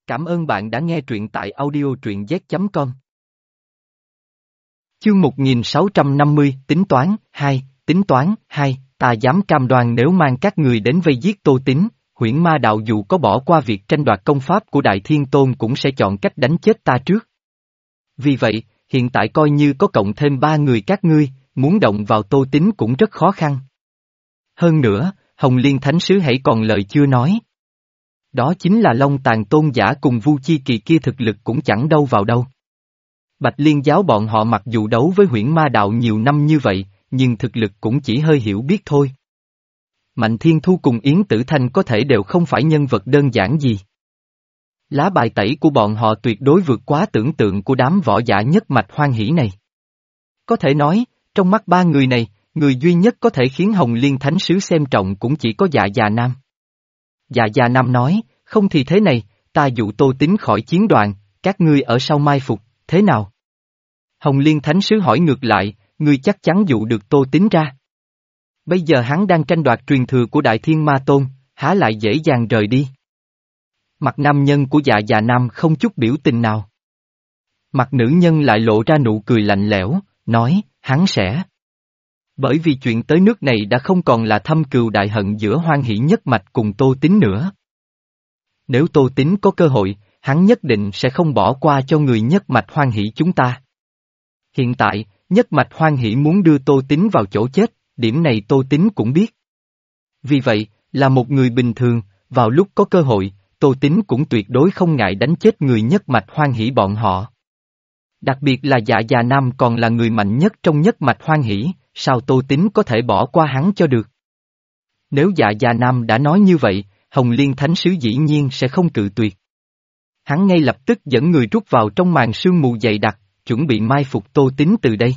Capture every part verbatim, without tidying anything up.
Cảm ơn bạn đã nghe truyện tại audio truyện z chấm com. Chương một nghìn sáu trăm năm mươi, tính toán, hai, tính toán, hai, ta dám cam đoan nếu mang các người đến vây giết Tô Tín, Huyễn Ma Đạo dù có bỏ qua việc tranh đoạt công pháp của Đại Thiên Tôn cũng sẽ chọn cách đánh chết ta trước. Vì vậy, hiện tại coi như có cộng thêm ba người các ngươi, muốn động vào Tô Tín cũng rất khó khăn. Hơn nữa, Hồng Liên Thánh Sứ hãy còn lời chưa nói. Đó chính là Long Tàn Tôn giả cùng Vu Chi Kỳ kia thực lực cũng chẳng đâu vào đâu. Bạch Liên giáo bọn họ mặc dù đấu với Huyễn Ma Đạo nhiều năm như vậy, nhưng thực lực cũng chỉ hơi hiểu biết thôi. Mạnh Thiên Thu cùng Yến Tử Thanh có thể đều không phải nhân vật đơn giản gì. Lá bài tẩy của bọn họ tuyệt đối vượt quá tưởng tượng của đám võ giả nhất mạch hoan hỷ này. Có thể nói, trong mắt ba người này, người duy nhất có thể khiến Hồng Liên Thánh Sứ xem trọng cũng chỉ có Dạ Già Nam. Dạ Già Nam nói, không thì thế này, ta dụ Tô Tín khỏi chiến đoàn, các ngươi ở sau mai phục, thế nào? Hồng Liên Thánh Sứ hỏi ngược lại, ngươi chắc chắn dụ được Tô Tín ra. Bây giờ hắn đang tranh đoạt truyền thừa của Đại Thiên Ma Tôn, há lại dễ dàng rời đi. Mặt nam nhân của Dạ Già Nam không chút biểu tình nào. Mặt nữ nhân lại lộ ra nụ cười lạnh lẽo, nói, hắn sẽ. Bởi vì chuyện tới nước này đã không còn là thâm cừu đại hận giữa Hoan Hỷ nhất mạch cùng Tô Tín nữa. Nếu Tô Tín có cơ hội, hắn nhất định sẽ không bỏ qua cho người nhất mạch Hoan Hỷ chúng ta. Hiện tại, nhất mạch Hoan Hỷ muốn đưa Tô Tín vào chỗ chết, điểm này Tô Tín cũng biết. Vì vậy, là một người bình thường, vào lúc có cơ hội, Tô Tín cũng tuyệt đối không ngại đánh chết người nhất mạch Hoan Hỷ bọn họ. Đặc biệt là Dạ Già Nam còn là người mạnh nhất trong nhất mạch Hoan Hỷ, sao Tô Tín có thể bỏ qua hắn cho được? Nếu Dạ Già Nam đã nói như vậy, Hồng Liên Thánh Sứ dĩ nhiên sẽ không cự tuyệt. Hắn ngay lập tức dẫn người rút vào trong màn sương mù dày đặc, chuẩn bị mai phục Tô Tín từ đây.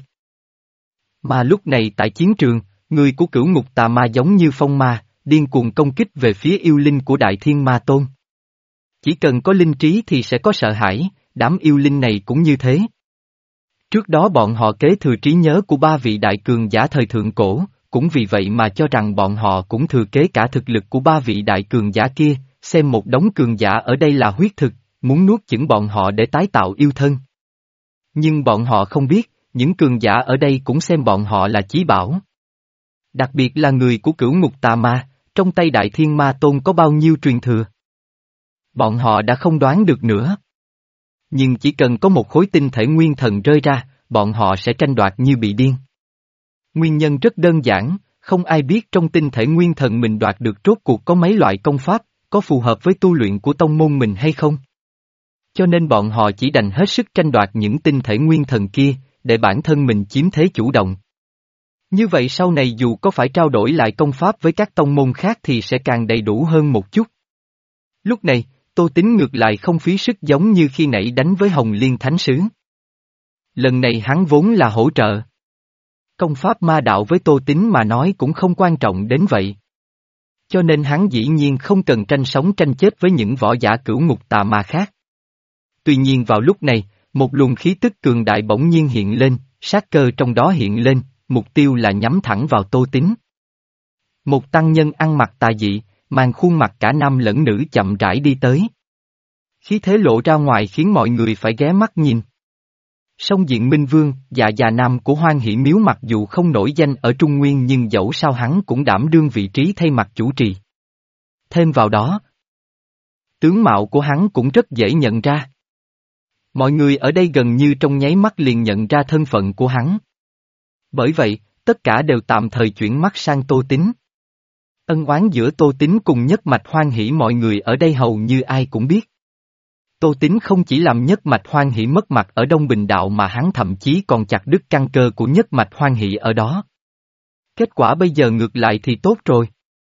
Mà lúc này tại chiến trường, người của Cửu Ngục Tà Ma giống như phong ma, điên cuồng công kích về phía yêu linh của Đại Thiên Ma Tôn. Chỉ cần có linh trí thì sẽ có sợ hãi, đám yêu linh này cũng như thế. Trước đó bọn họ kế thừa trí nhớ của ba vị đại cường giả thời thượng cổ, cũng vì vậy mà cho rằng bọn họ cũng thừa kế cả thực lực của ba vị đại cường giả kia, xem một đống cường giả ở đây là huyết thực, muốn nuốt chửng bọn họ để tái tạo yêu thân. Nhưng bọn họ không biết, những cường giả ở đây cũng xem bọn họ là chí bảo. Đặc biệt là người của Cửu Ngục Tà Ma, trong tay Đại Thiên Ma Tôn có bao nhiêu truyền thừa. Bọn họ đã không đoán được nữa. Nhưng chỉ cần có một khối tinh thể nguyên thần rơi ra, bọn họ sẽ tranh đoạt như bị điên. Nguyên nhân rất đơn giản, không ai biết trong tinh thể nguyên thần mình đoạt được rốt cuộc có mấy loại công pháp, có phù hợp với tu luyện của tông môn mình hay không. Cho nên bọn họ chỉ đành hết sức tranh đoạt những tinh thể nguyên thần kia, để bản thân mình chiếm thế chủ động. Như vậy sau này dù có phải trao đổi lại công pháp với các tông môn khác thì sẽ càng đầy đủ hơn một chút. Lúc này, Tô Tín ngược lại không phí sức giống như khi nãy đánh với Hồng Liên Thánh Sứ. Lần này hắn vốn là hỗ trợ. Công pháp ma đạo với Tô Tín mà nói cũng không quan trọng đến vậy. Cho nên hắn dĩ nhiên không cần tranh sống tranh chết với những võ giả Cửu Ngục Tà Ma khác. Tuy nhiên vào lúc này, một luồng khí tức cường đại bỗng nhiên hiện lên, sát cơ trong đó hiện lên, mục tiêu là nhắm thẳng vào Tô Tín. Một tăng nhân ăn mặc tà dị, mang khuôn mặt cả nam lẫn nữ chậm rãi đi tới. Khí thế lộ ra ngoài khiến mọi người phải ghé mắt nhìn. Song Diện Minh Vương, Dạ Già Nam của Hoan Hỷ Miếu mặc dù không nổi danh ở Trung Nguyên nhưng dẫu sao hắn cũng đảm đương vị trí thay mặt chủ trì. Thêm vào đó, tướng mạo của hắn cũng rất dễ nhận ra. Mọi người ở đây gần như trong nháy mắt liền nhận ra thân phận của hắn. Bởi vậy, tất cả đều tạm thời chuyển mắt sang Tô Tín. Ân oán giữa Tô Tín cùng nhất mạch Hoan Hỷ mọi người ở đây hầu như ai cũng biết. Tô Tín không chỉ làm nhất mạch Hoan Hỷ mất mặt ở Đông Bình Đạo mà hắn thậm chí còn chặt đứt căn cơ của nhất mạch Hoan Hỷ ở đó. Kết quả bây giờ ngược lại thì tốt rồi.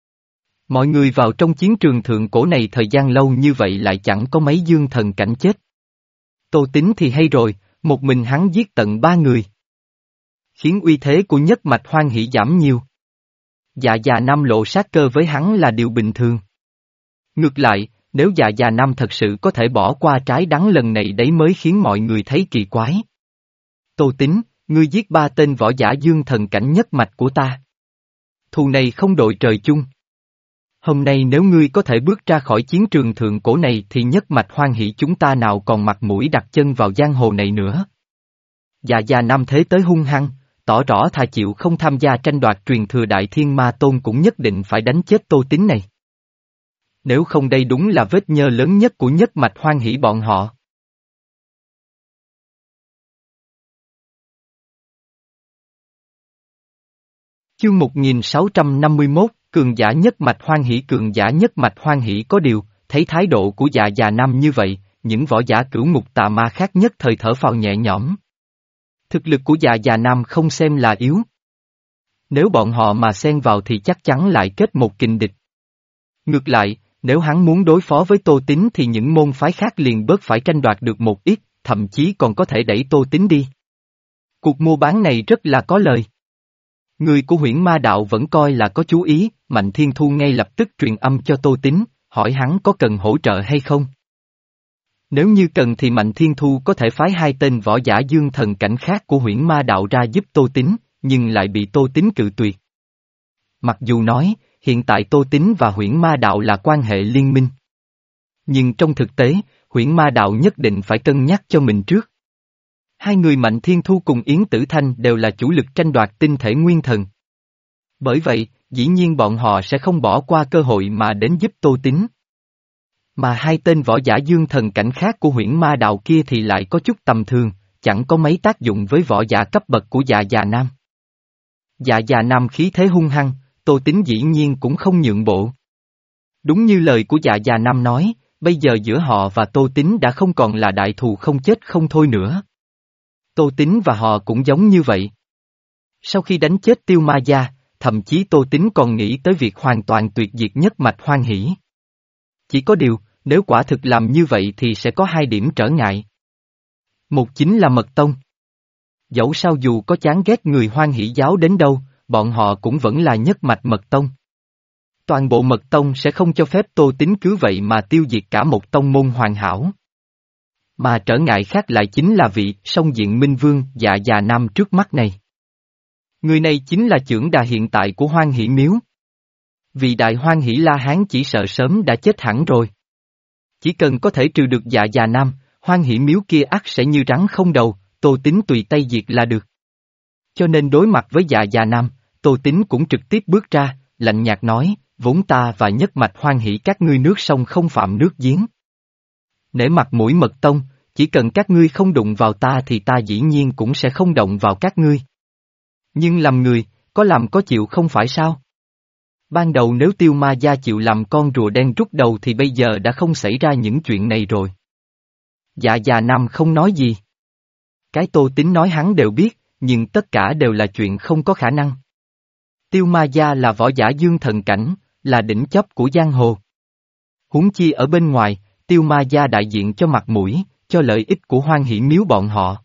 Mọi người vào trong chiến trường thượng cổ này thời gian lâu như vậy lại chẳng có mấy dương thần cảnh chết. Tô Tín thì hay rồi, một mình hắn giết tận ba người. Khiến uy thế của nhất mạch Hoan Hỷ giảm nhiều. Dạ Già Nam lộ sát cơ với hắn là điều bình thường. Ngược lại, nếu Dạ Già Nam thật sự có thể bỏ qua trái đắng lần này đấy mới khiến mọi người thấy kỳ quái. Tô Tín, ngươi giết ba tên võ giả dương thần cảnh nhất mạch của ta. Thù này không đội trời chung. Hôm nay nếu ngươi có thể bước ra khỏi chiến trường thượng cổ này thì nhất mạch hoan hỷ chúng ta nào còn mặt mũi đặt chân vào giang hồ này nữa. Dạ già Nam thế tới hung hăng, tỏ rõ thà chịu không tham gia tranh đoạt truyền thừa Đại Thiên Ma Tôn cũng nhất định phải đánh chết Tô Tín này. Nếu không đây đúng là vết nhơ lớn nhất của nhất mạch hoan hỷ bọn họ. Chương một nghìn sáu trăm năm mươi mốt, cường giả nhất mạch hoan hỷ cường giả nhất mạch hoan hỷ có điều, thấy thái độ của dạ già Nam như vậy, những võ giả cửu ngục tà ma khác nhất thời thở phào nhẹ nhõm. Thực lực của dạ già Nam không xem là yếu. Nếu bọn họ mà xen vào thì chắc chắn lại kết một kình địch. Ngược lại, nếu hắn muốn đối phó với Tô Tín thì những môn phái khác liền bớt phải tranh đoạt được một ít, thậm chí còn có thể đẩy Tô Tín đi. Cuộc mua bán này rất là có lời. Người của Huyễn Ma Đạo vẫn coi là có chú ý, Mạnh Thiên Thu ngay lập tức truyền âm cho Tô Tín, hỏi hắn có cần hỗ trợ hay không. Nếu như cần thì Mạnh Thiên Thu có thể phái hai tên võ giả dương thần cảnh khác của Huyễn Ma Đạo ra giúp Tô Tín, nhưng lại bị Tô Tín cự tuyệt. Mặc dù nói, hiện tại Tô Tín và Huyễn Ma Đạo là quan hệ liên minh. Nhưng trong thực tế, Huyễn Ma Đạo nhất định phải cân nhắc cho mình trước. Hai người Mạnh Thiên Thu cùng Yến Tử Thanh đều là chủ lực tranh đoạt tinh thể nguyên thần. Bởi vậy, dĩ nhiên bọn họ sẽ không bỏ qua cơ hội mà đến giúp Tô Tín. Mà hai tên võ giả dương thần cảnh khác của Huyễn Ma Đạo kia thì lại có chút tầm thường, chẳng có mấy tác dụng với võ giả cấp bậc của dạ già Nam. Dạ già Nam khí thế hung hăng, Tô Tín dĩ nhiên cũng không nhượng bộ. Đúng như lời của dạ già Nam nói, bây giờ giữa họ và Tô Tín đã không còn là đại thù không chết không thôi nữa. Tô Tín và họ cũng giống như vậy. Sau khi đánh chết Tiêu Ma Gia, thậm chí Tô Tín còn nghĩ tới việc hoàn toàn tuyệt diệt nhất mạch hoan hỷ. Chỉ có điều, nếu quả thực làm như vậy thì sẽ có hai điểm trở ngại. Một chính là Mật Tông. Dẫu sao dù có chán ghét người hoan hỷ giáo đến đâu, bọn họ cũng vẫn là nhất mạch Mật Tông. Toàn bộ Mật Tông sẽ không cho phép Tô Tín cứ vậy mà tiêu diệt cả một tông môn hoàn hảo. Mà trở ngại khác lại chính là vị song diện minh vương dạ già Nam trước mắt này. Người này chính là trưởng đà hiện tại của Hoan Hỷ Miếu. Vị đại Hoan Hỷ La Hán chỉ sợ sớm đã chết hẳn rồi. Chỉ cần có thể trừ được dạ già Nam, Hoan Hỷ Miếu kia ắt sẽ như rắn không đầu, Tô Tín tùy tay diệt là được. Cho nên đối mặt với dạ già Nam, Tô Tín cũng trực tiếp bước ra, lạnh nhạt nói, vốn ta và nhất mạch hoan hỷ các ngươi nước sông không phạm nước giếng. Nể mặt mũi Mật Tông, chỉ cần các ngươi không đụng vào ta thì ta dĩ nhiên cũng sẽ không động vào các ngươi. Nhưng làm người, có làm có chịu không phải sao? Ban đầu nếu Tiêu Ma Gia chịu làm con rùa đen rút đầu thì bây giờ đã không xảy ra những chuyện này rồi. Dạ già Nam không nói gì. Cái Tô Tín nói hắn đều biết, nhưng tất cả đều là chuyện không có khả năng. Tiêu Ma Gia là võ giả dương thần cảnh, là đỉnh chóp của giang hồ. Huống chi ở bên ngoài, Tiêu Ma Gia đại diện cho mặt mũi, cho lợi ích của Hoan Hỷ Miếu bọn họ.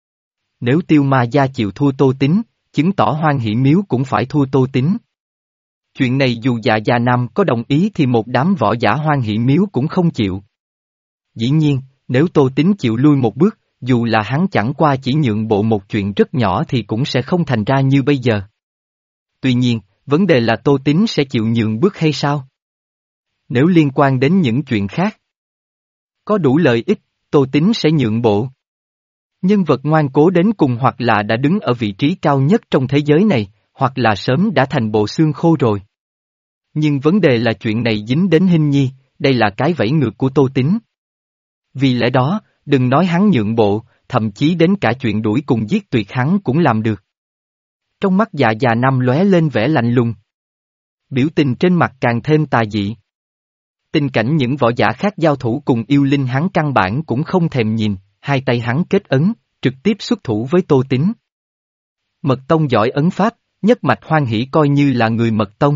Nếu Tiêu Ma Gia chịu thua Tô Tín, chứng tỏ Hoan Hỷ Miếu cũng phải thua Tô Tín. Chuyện này dù dạ già Nam có đồng ý thì một đám võ giả Hoan Hỷ Miếu cũng không chịu. Dĩ nhiên, nếu Tô Tín chịu lui một bước, dù là hắn chẳng qua chỉ nhượng bộ một chuyện rất nhỏ thì cũng sẽ không thành ra như bây giờ. Tuy nhiên, vấn đề là Tô Tín sẽ chịu nhượng bước hay sao? Nếu liên quan đến những chuyện khác, có đủ lợi ích, Tô Tín sẽ nhượng bộ. Nhân vật ngoan cố đến cùng hoặc là đã đứng ở vị trí cao nhất trong thế giới này, hoặc là sớm đã thành bộ xương khô rồi. Nhưng vấn đề là chuyện này dính đến Hinh Nhi, đây là cái vẫy ngược của Tô Tín. Vì lẽ đó, đừng nói hắn nhượng bộ, thậm chí đến cả chuyện đuổi cùng giết tuyệt hắn cũng làm được. Trong mắt dạ già Nam lóe lên vẻ lạnh lùng. Biểu tình trên mặt càng thêm tà dị. Tình cảnh những võ giả khác giao thủ cùng yêu linh hắn căn bản cũng không thèm nhìn, hai tay hắn kết ấn, trực tiếp xuất thủ với Tô Tín. Mật Tông giỏi ấn pháp, nhất mạch hoan hỷ coi như là người Mật Tông.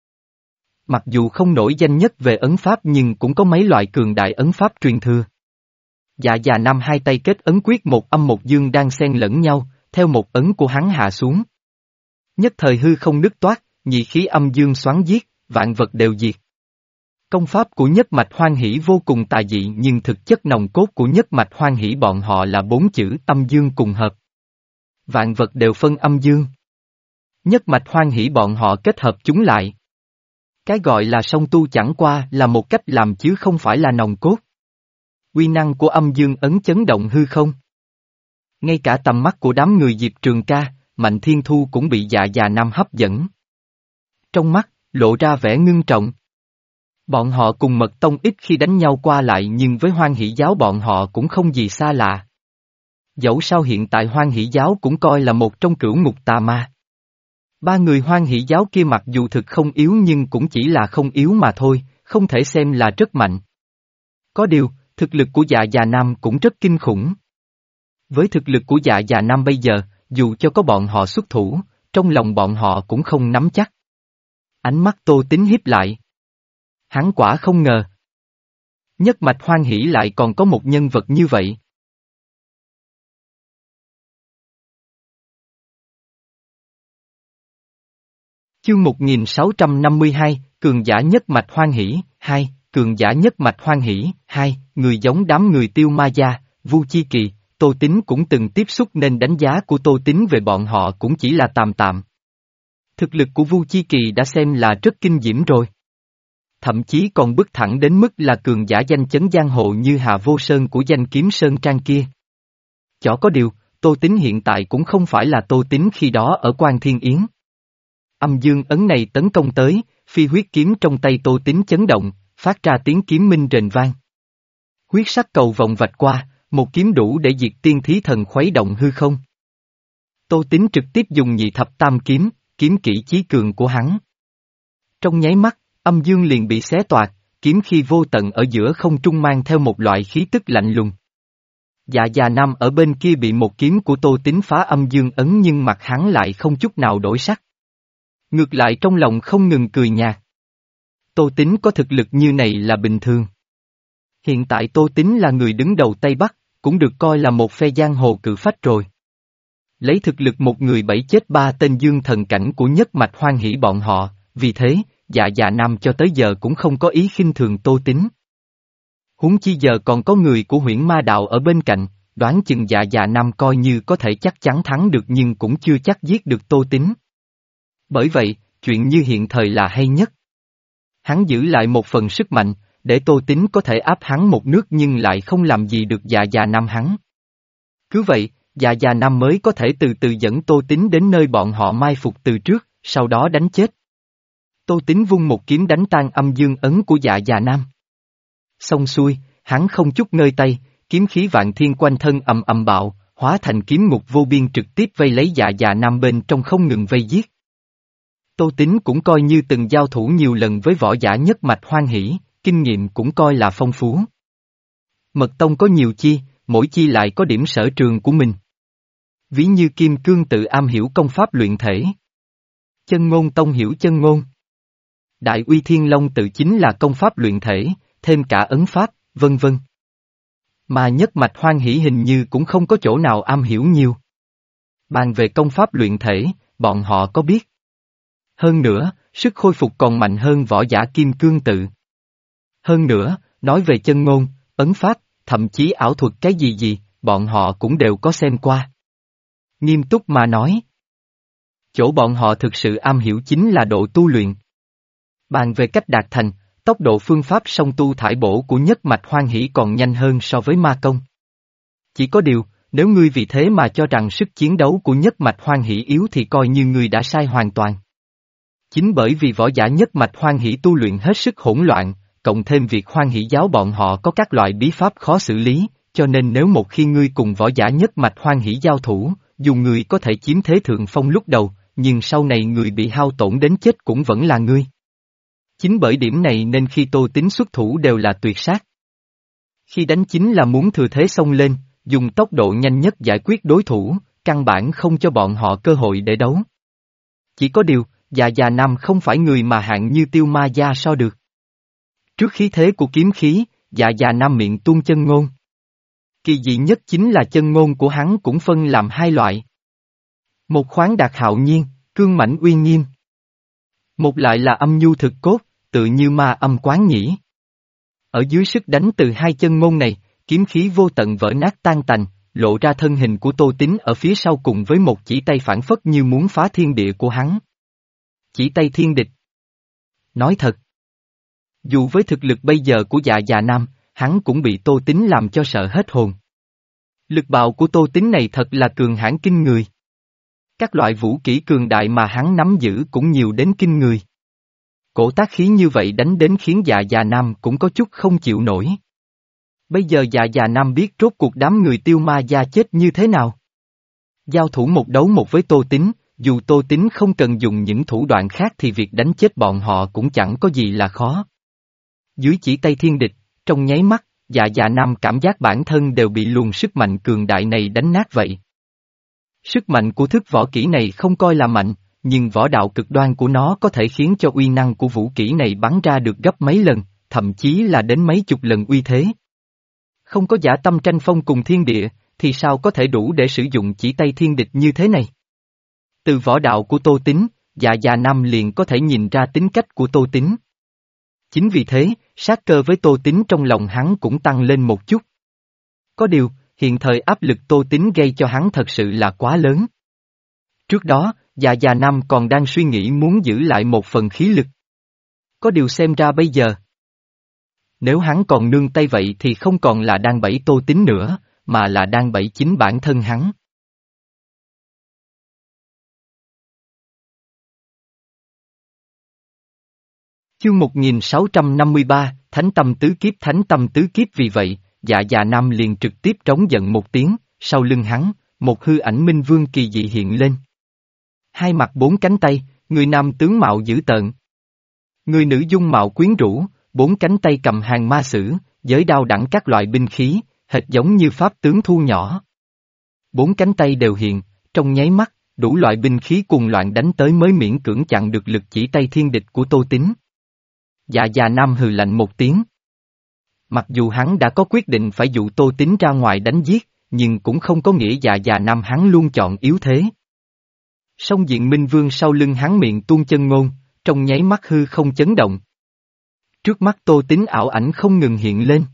Mặc dù không nổi danh nhất về ấn pháp nhưng cũng có mấy loại cường đại ấn pháp truyền thừa. Dạ già Nam hai tay kết ấn quyết một âm một dương đang xen lẫn nhau, theo một ấn của hắn hạ xuống. Nhất thời hư không nứt toát, nhị khí âm dương xoắn giết, vạn vật đều diệt. Công pháp của nhất mạch hoan hỷ vô cùng tà dị nhưng thực chất nòng cốt của nhất mạch hoan hỷ bọn họ là bốn chữ âm dương cùng hợp. Vạn vật đều phân âm dương. Nhất mạch hoan hỷ bọn họ kết hợp chúng lại. Cái gọi là song tu chẳng qua là một cách làm chứ không phải là nòng cốt. Uy năng của âm dương ấn chấn động hư không. Ngay cả tầm mắt của đám người Diệp Trường Ca, Mạnh Thiên Thu cũng bị Dạ Già Nam hấp dẫn. Trong mắt, lộ ra vẻ ngưng trọng. Bọn họ cùng Mật Tông ít khi đánh nhau qua lại nhưng với Hoan Hỷ Giáo bọn họ cũng không gì xa lạ. Dẫu sao hiện tại Hoan Hỷ Giáo cũng coi là một trong cửu ngục tà ma. Ba người Hoan Hỷ Giáo kia mặc dù thực không yếu nhưng cũng chỉ là không yếu mà thôi, không thể xem là rất mạnh. Có điều, thực lực của Dạ Già Nam cũng rất kinh khủng. Với thực lực của Dạ Già Nam bây giờ, dù cho có bọn họ xuất thủ, trong lòng bọn họ cũng không nắm chắc. Ánh mắt Tô Tín hiếp lại. Hắn quả không ngờ. Nhất mạch Hoan Hỷ lại còn có một nhân vật như vậy. Chương một nghìn sáu trăm năm mươi hai, Cường giả nhất mạch Hoan Hỷ, hai, Cường giả nhất mạch Hoan Hỷ, hai, người giống đám người Tiêu Ma Gia, Vu Chi Kỳ, Tô Tín cũng từng tiếp xúc nên đánh giá của Tô Tín về bọn họ cũng chỉ là tạm tạm. Thực lực của Vu Chi Kỳ đã xem là rất kinh diễm rồi. Thậm chí còn bước thẳng đến mức là cường giả danh chấn giang hồ như Hà Vô Sơn của danh kiếm Sơn Trang kia. Chõ có điều, Tô Tín hiện tại cũng không phải là Tô Tín khi đó ở Quan Thiên Yến. Âm dương ấn này tấn công tới, phi huyết kiếm trong tay Tô Tín chấn động, phát ra tiếng kiếm minh rền vang. Huyết sắc cầu vòng vạch qua, một kiếm đủ để diệt tiên thí thần khuấy động hư không. Tô Tín trực tiếp dùng nhị thập tam kiếm, kiếm kỹ chí cường của hắn. Trong nháy mắt, âm dương liền bị xé toạc, kiếm khi vô tận ở giữa không trung mang theo một loại khí tức lạnh lùng. Dạ Già Nam ở bên kia bị một kiếm của Tô Tín phá âm dương ấn nhưng mặt hắn lại không chút nào đổi sắc. Ngược lại trong lòng không ngừng cười nhạt. Tô Tín có thực lực như này là bình thường. Hiện tại Tô Tín là người đứng đầu Tây Bắc, cũng được coi là một phe giang hồ cự phách rồi. Lấy thực lực một người bảy chết ba tên dương thần cảnh của nhất mạch Hoan Hỷ bọn họ, vì thế, Dạ Già Nam cho tới giờ cũng không có ý khinh thường Tô Tín. Huống chi giờ còn có người của Huyễn Ma Đạo ở bên cạnh, đoán chừng Dạ Già Nam coi như có thể chắc chắn thắng được nhưng cũng chưa chắc giết được Tô Tín. Bởi vậy, chuyện như hiện thời là hay nhất. Hắn giữ lại một phần sức mạnh, để Tô Tín có thể áp hắn một nước nhưng lại không làm gì được Dạ Già Nam hắn. Cứ vậy, Dạ Già Nam mới có thể từ từ dẫn Tô Tín đến nơi bọn họ mai phục từ trước, sau đó đánh chết. Tô Tín vung một kiếm đánh tan âm dương ấn của Dạ Già Nam. Xong xuôi, hắn không chút ngơi tay, kiếm khí vạn thiên quanh thân ầm ầm bạo, hóa thành kiếm ngục vô biên trực tiếp vây lấy Dạ Già Nam bên trong không ngừng vây giết. Tô Tín cũng coi như từng giao thủ nhiều lần với võ giả nhất mạch Hoan Hỷ, kinh nghiệm cũng coi là phong phú. Mật Tông có nhiều chi, mỗi chi lại có điểm sở trường của mình. Ví như Kim Cương tự am hiểu công pháp luyện thể. Chân Ngôn Tông hiểu chân ngôn. Đại Uy Thiên Long tự chính là công pháp luyện thể, thêm cả ấn pháp, vân vân. Mà nhất mạch Hoan Hỷ hình như cũng không có chỗ nào am hiểu nhiều. Bàn về công pháp luyện thể, bọn họ có biết. Hơn nữa, sức khôi phục còn mạnh hơn võ giả Kim Cương tự. Hơn nữa, nói về chân ngôn, ấn pháp, thậm chí ảo thuật cái gì gì, bọn họ cũng đều có xem qua. Nghiêm túc mà nói. Chỗ bọn họ thực sự am hiểu chính là độ tu luyện. Bàn về cách đạt thành, tốc độ phương pháp song tu thải bổ của nhất mạch Hoan Hỷ còn nhanh hơn so với ma công. Chỉ có điều, nếu ngươi vì thế mà cho rằng sức chiến đấu của nhất mạch Hoan Hỷ yếu thì coi như ngươi đã sai hoàn toàn. Chính bởi vì võ giả nhất mạch Hoan Hỷ tu luyện hết sức hỗn loạn, cộng thêm việc Hoan Hỷ giáo bọn họ có các loại bí pháp khó xử lý, cho nên nếu một khi ngươi cùng võ giả nhất mạch Hoan Hỷ giao thủ, dù người có thể chiếm thế thượng phong lúc đầu, nhưng sau này người bị hao tổn đến chết cũng vẫn là ngươi. Chính bởi điểm này nên khi Tô Tín xuất thủ đều là tuyệt sát. Khi đánh chính là muốn thừa thế xông lên, dùng tốc độ nhanh nhất giải quyết đối thủ, căn bản không cho bọn họ cơ hội để đấu. Chỉ có điều, Dạ Già Nam không phải người mà hạng như Tiêu Ma Gia so được. Trước khí thế của kiếm khí, Dạ Già Nam miệng tuôn chân ngôn. Kỳ dị nhất chính là chân ngôn của hắn cũng phân làm hai loại. Một khoáng đạt hạo nhiên, cương mãnh uy nghiêm. Một lại là âm nhu thực cốt, tự như ma âm quán nhĩ. Ở dưới sức đánh từ hai chân ngôn này, kiếm khí vô tận vỡ nát tan tành, lộ ra thân hình của Tô Tín ở phía sau cùng với một chỉ tay phản phất như muốn phá thiên địa của hắn. Chỉ tay thiên địch. Nói thật, dù với thực lực bây giờ của Dạ Dạ Nam, hắn cũng bị Tô Tín làm cho sợ hết hồn. Lực bạo của Tô Tín này thật là cường hãn kinh người. Các loại vũ kỹ cường đại mà hắn nắm giữ cũng nhiều đến kinh người. Cổ tác khí như vậy đánh đến khiến Dạ Dạ Nam cũng có chút không chịu nổi. Bây giờ Dạ Dạ Nam biết rốt cuộc đám người Tiêu Ma gia chết như thế nào. Giao thủ một đấu một với Tô Tín, dù Tô Tín không cần dùng những thủ đoạn khác thì việc đánh chết bọn họ cũng chẳng có gì là khó. Dưới chỉ tay thiên địch, trong nháy mắt, Dạ Dạ Nam cảm giác bản thân đều bị luồng sức mạnh cường đại này đánh nát vậy. Sức mạnh của thức võ kỹ này không coi là mạnh, nhưng võ đạo cực đoan của nó có thể khiến cho uy năng của vũ kỹ này bắn ra được gấp mấy lần, thậm chí là đến mấy chục lần uy thế. Không có dã tâm tranh phong cùng thiên địa, thì sao có thể đủ để sử dụng chỉ tay thiên địch như thế này? Từ võ đạo của Tô Tín, Dạ Dạ Nam liền có thể nhìn ra tính cách của Tô Tín. Chính vì thế, sát cơ với Tô Tín trong lòng hắn cũng tăng lên một chút. Có điều, hiện thời áp lực Tô Tín gây cho hắn thật sự là quá lớn. Trước đó, Dạ Dạ Nam còn đang suy nghĩ muốn giữ lại một phần khí lực. Có điều xem ra bây giờ, nếu hắn còn nương tay vậy thì không còn là đang bẫy Tô Tín nữa, mà là đang bẫy chính bản thân hắn. Chương một nghìn sáu trăm năm mươi ba, Thánh Tâm Tứ Kiếp. Thánh Tâm Tứ Kiếp. Vì vậy, Dạ Dạ Nam liền trực tiếp trống giận một tiếng, sau lưng hắn, một hư ảnh minh vương kỳ dị hiện lên. Hai mặt bốn cánh tay, người nam tướng mạo dữ tợn. Người nữ dung mạo quyến rũ, bốn cánh tay cầm hàng ma sử, giới đao đẳng các loại binh khí, hệt giống như pháp tướng thu nhỏ. Bốn cánh tay đều hiện, trong nháy mắt, đủ loại binh khí cùng loạn đánh tới mới miễn cưỡng chặn được lực chỉ tay thiên địch của Tô Tín. Dạ Dạ Nam hừ lạnh một tiếng. Mặc dù hắn đã có quyết định phải dụ Tô Tín ra ngoài đánh giết, nhưng cũng không có nghĩa Dạ Dạ Nam hắn luôn chọn yếu thế. Song diện minh vương sau lưng hắn miệng tuôn chân ngôn, trong nháy mắt hư không chấn động. Trước mắt Tô Tín ảo ảnh không ngừng hiện lên.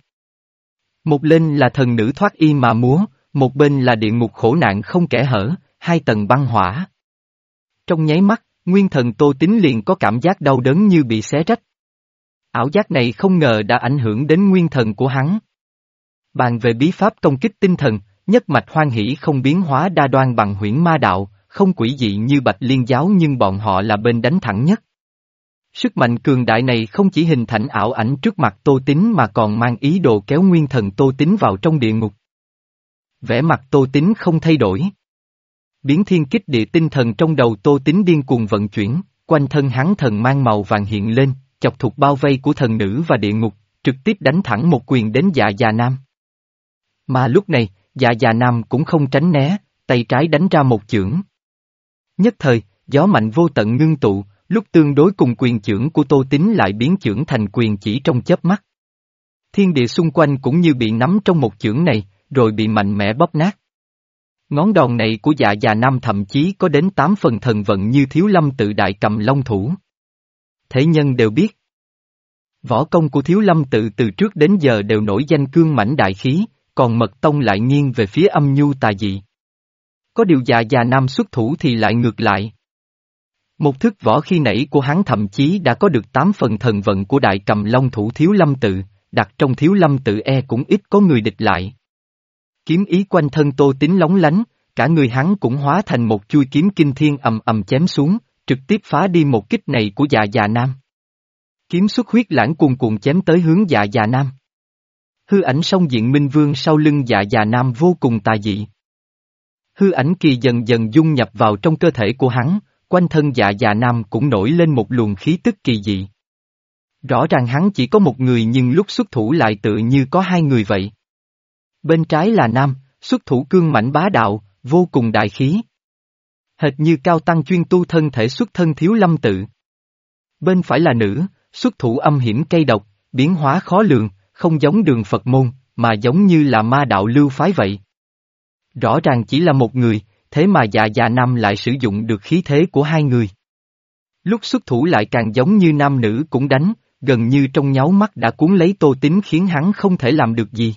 Một bên là thần nữ thoát y mà múa, một bên là địa ngục khổ nạn không kẽ hở, hai tầng băng hỏa. Trong nháy mắt, nguyên thần Tô Tín liền có cảm giác đau đớn như bị xé rách. Ảo giác này không ngờ đã ảnh hưởng đến nguyên thần của hắn. Bàn về bí pháp công kích tinh thần, nhất mạch hoan hỷ không biến hóa đa đoan bằng huyễn ma đạo, không quỷ dị như Bạch Liên giáo nhưng bọn họ là bên đánh thẳng nhất. Sức mạnh cường đại này không chỉ hình thành ảo ảnh trước mặt Tô Tín mà còn mang ý đồ kéo nguyên thần Tô Tín vào trong địa ngục. Vẻ mặt Tô Tín không thay đổi. Biến thiên kích địa tinh thần trong đầu Tô Tín điên cuồng vận chuyển, quanh thân hắn thần mang màu vàng hiện lên, chọc thuộc bao vây của thần nữ và địa ngục, trực tiếp đánh thẳng một quyền đến Dạ Dạ Nam. Mà lúc này, Dạ Dạ Nam cũng không tránh né, tay trái đánh ra một chưởng. Nhất thời, gió mạnh vô tận ngưng tụ, lúc tương đối cùng quyền chưởng của Tô Tín lại biến chưởng thành quyền chỉ trong chớp mắt. Thiên địa xung quanh cũng như bị nắm trong một chưởng này, rồi bị mạnh mẽ bóp nát. Ngón đòn này của Dạ Dạ Nam thậm chí có đến tám phần thần vận như Thiếu Lâm Tự Đại Cầm Long Thủ. Thế nhân đều biết. Võ công của Thiếu Lâm Tự từ trước đến giờ đều nổi danh cương mãnh đại khí, còn Mật Tông lại nghiêng về phía âm nhu tà dị. Có điều Dạ Dạ Nam xuất thủ thì lại ngược lại. Một thức võ khi nãy của hắn thậm chí đã có được tám phần thần vận của Đại Cầm Long Thủ Thiếu Lâm Tự, đặt trong Thiếu Lâm Tự e cũng ít có người địch lại. Kiếm ý quanh thân Tô Tín lóng lánh, cả người hắn cũng hóa thành một chuôi kiếm kinh thiên ầm ầm chém xuống, trực tiếp phá đi một kích này của Dạ Dạ Nam. Kiếm xuất huyết lãng cuồn cuộn chém tới hướng Dạ Dạ Nam. Hư ảnh song diện minh vương sau lưng Dạ Dạ Nam vô cùng tà dị. Hư ảnh kỳ dần dần dung nhập vào trong cơ thể của hắn, quanh thân Dạ Dạ Nam cũng nổi lên một luồng khí tức kỳ dị. Rõ ràng hắn chỉ có một người nhưng lúc xuất thủ lại tự như có hai người vậy. Bên trái là nam, xuất thủ cương mãnh bá đạo, vô cùng đại khí. Hệt như cao tăng chuyên tu thân thể xuất thân Thiếu Lâm Tự. Bên phải là nữ, xuất thủ âm hiểm cây độc, biến hóa khó lường, không giống Đường Phật môn, mà giống như là ma đạo lưu phái vậy. Rõ ràng chỉ là một người, thế mà Dạ Dạ Nam lại sử dụng được khí thế của hai người. Lúc xuất thủ lại càng giống như nam nữ cũng đánh, gần như trong nháy mắt đã cuốn lấy Tô Tín khiến hắn không thể làm được gì.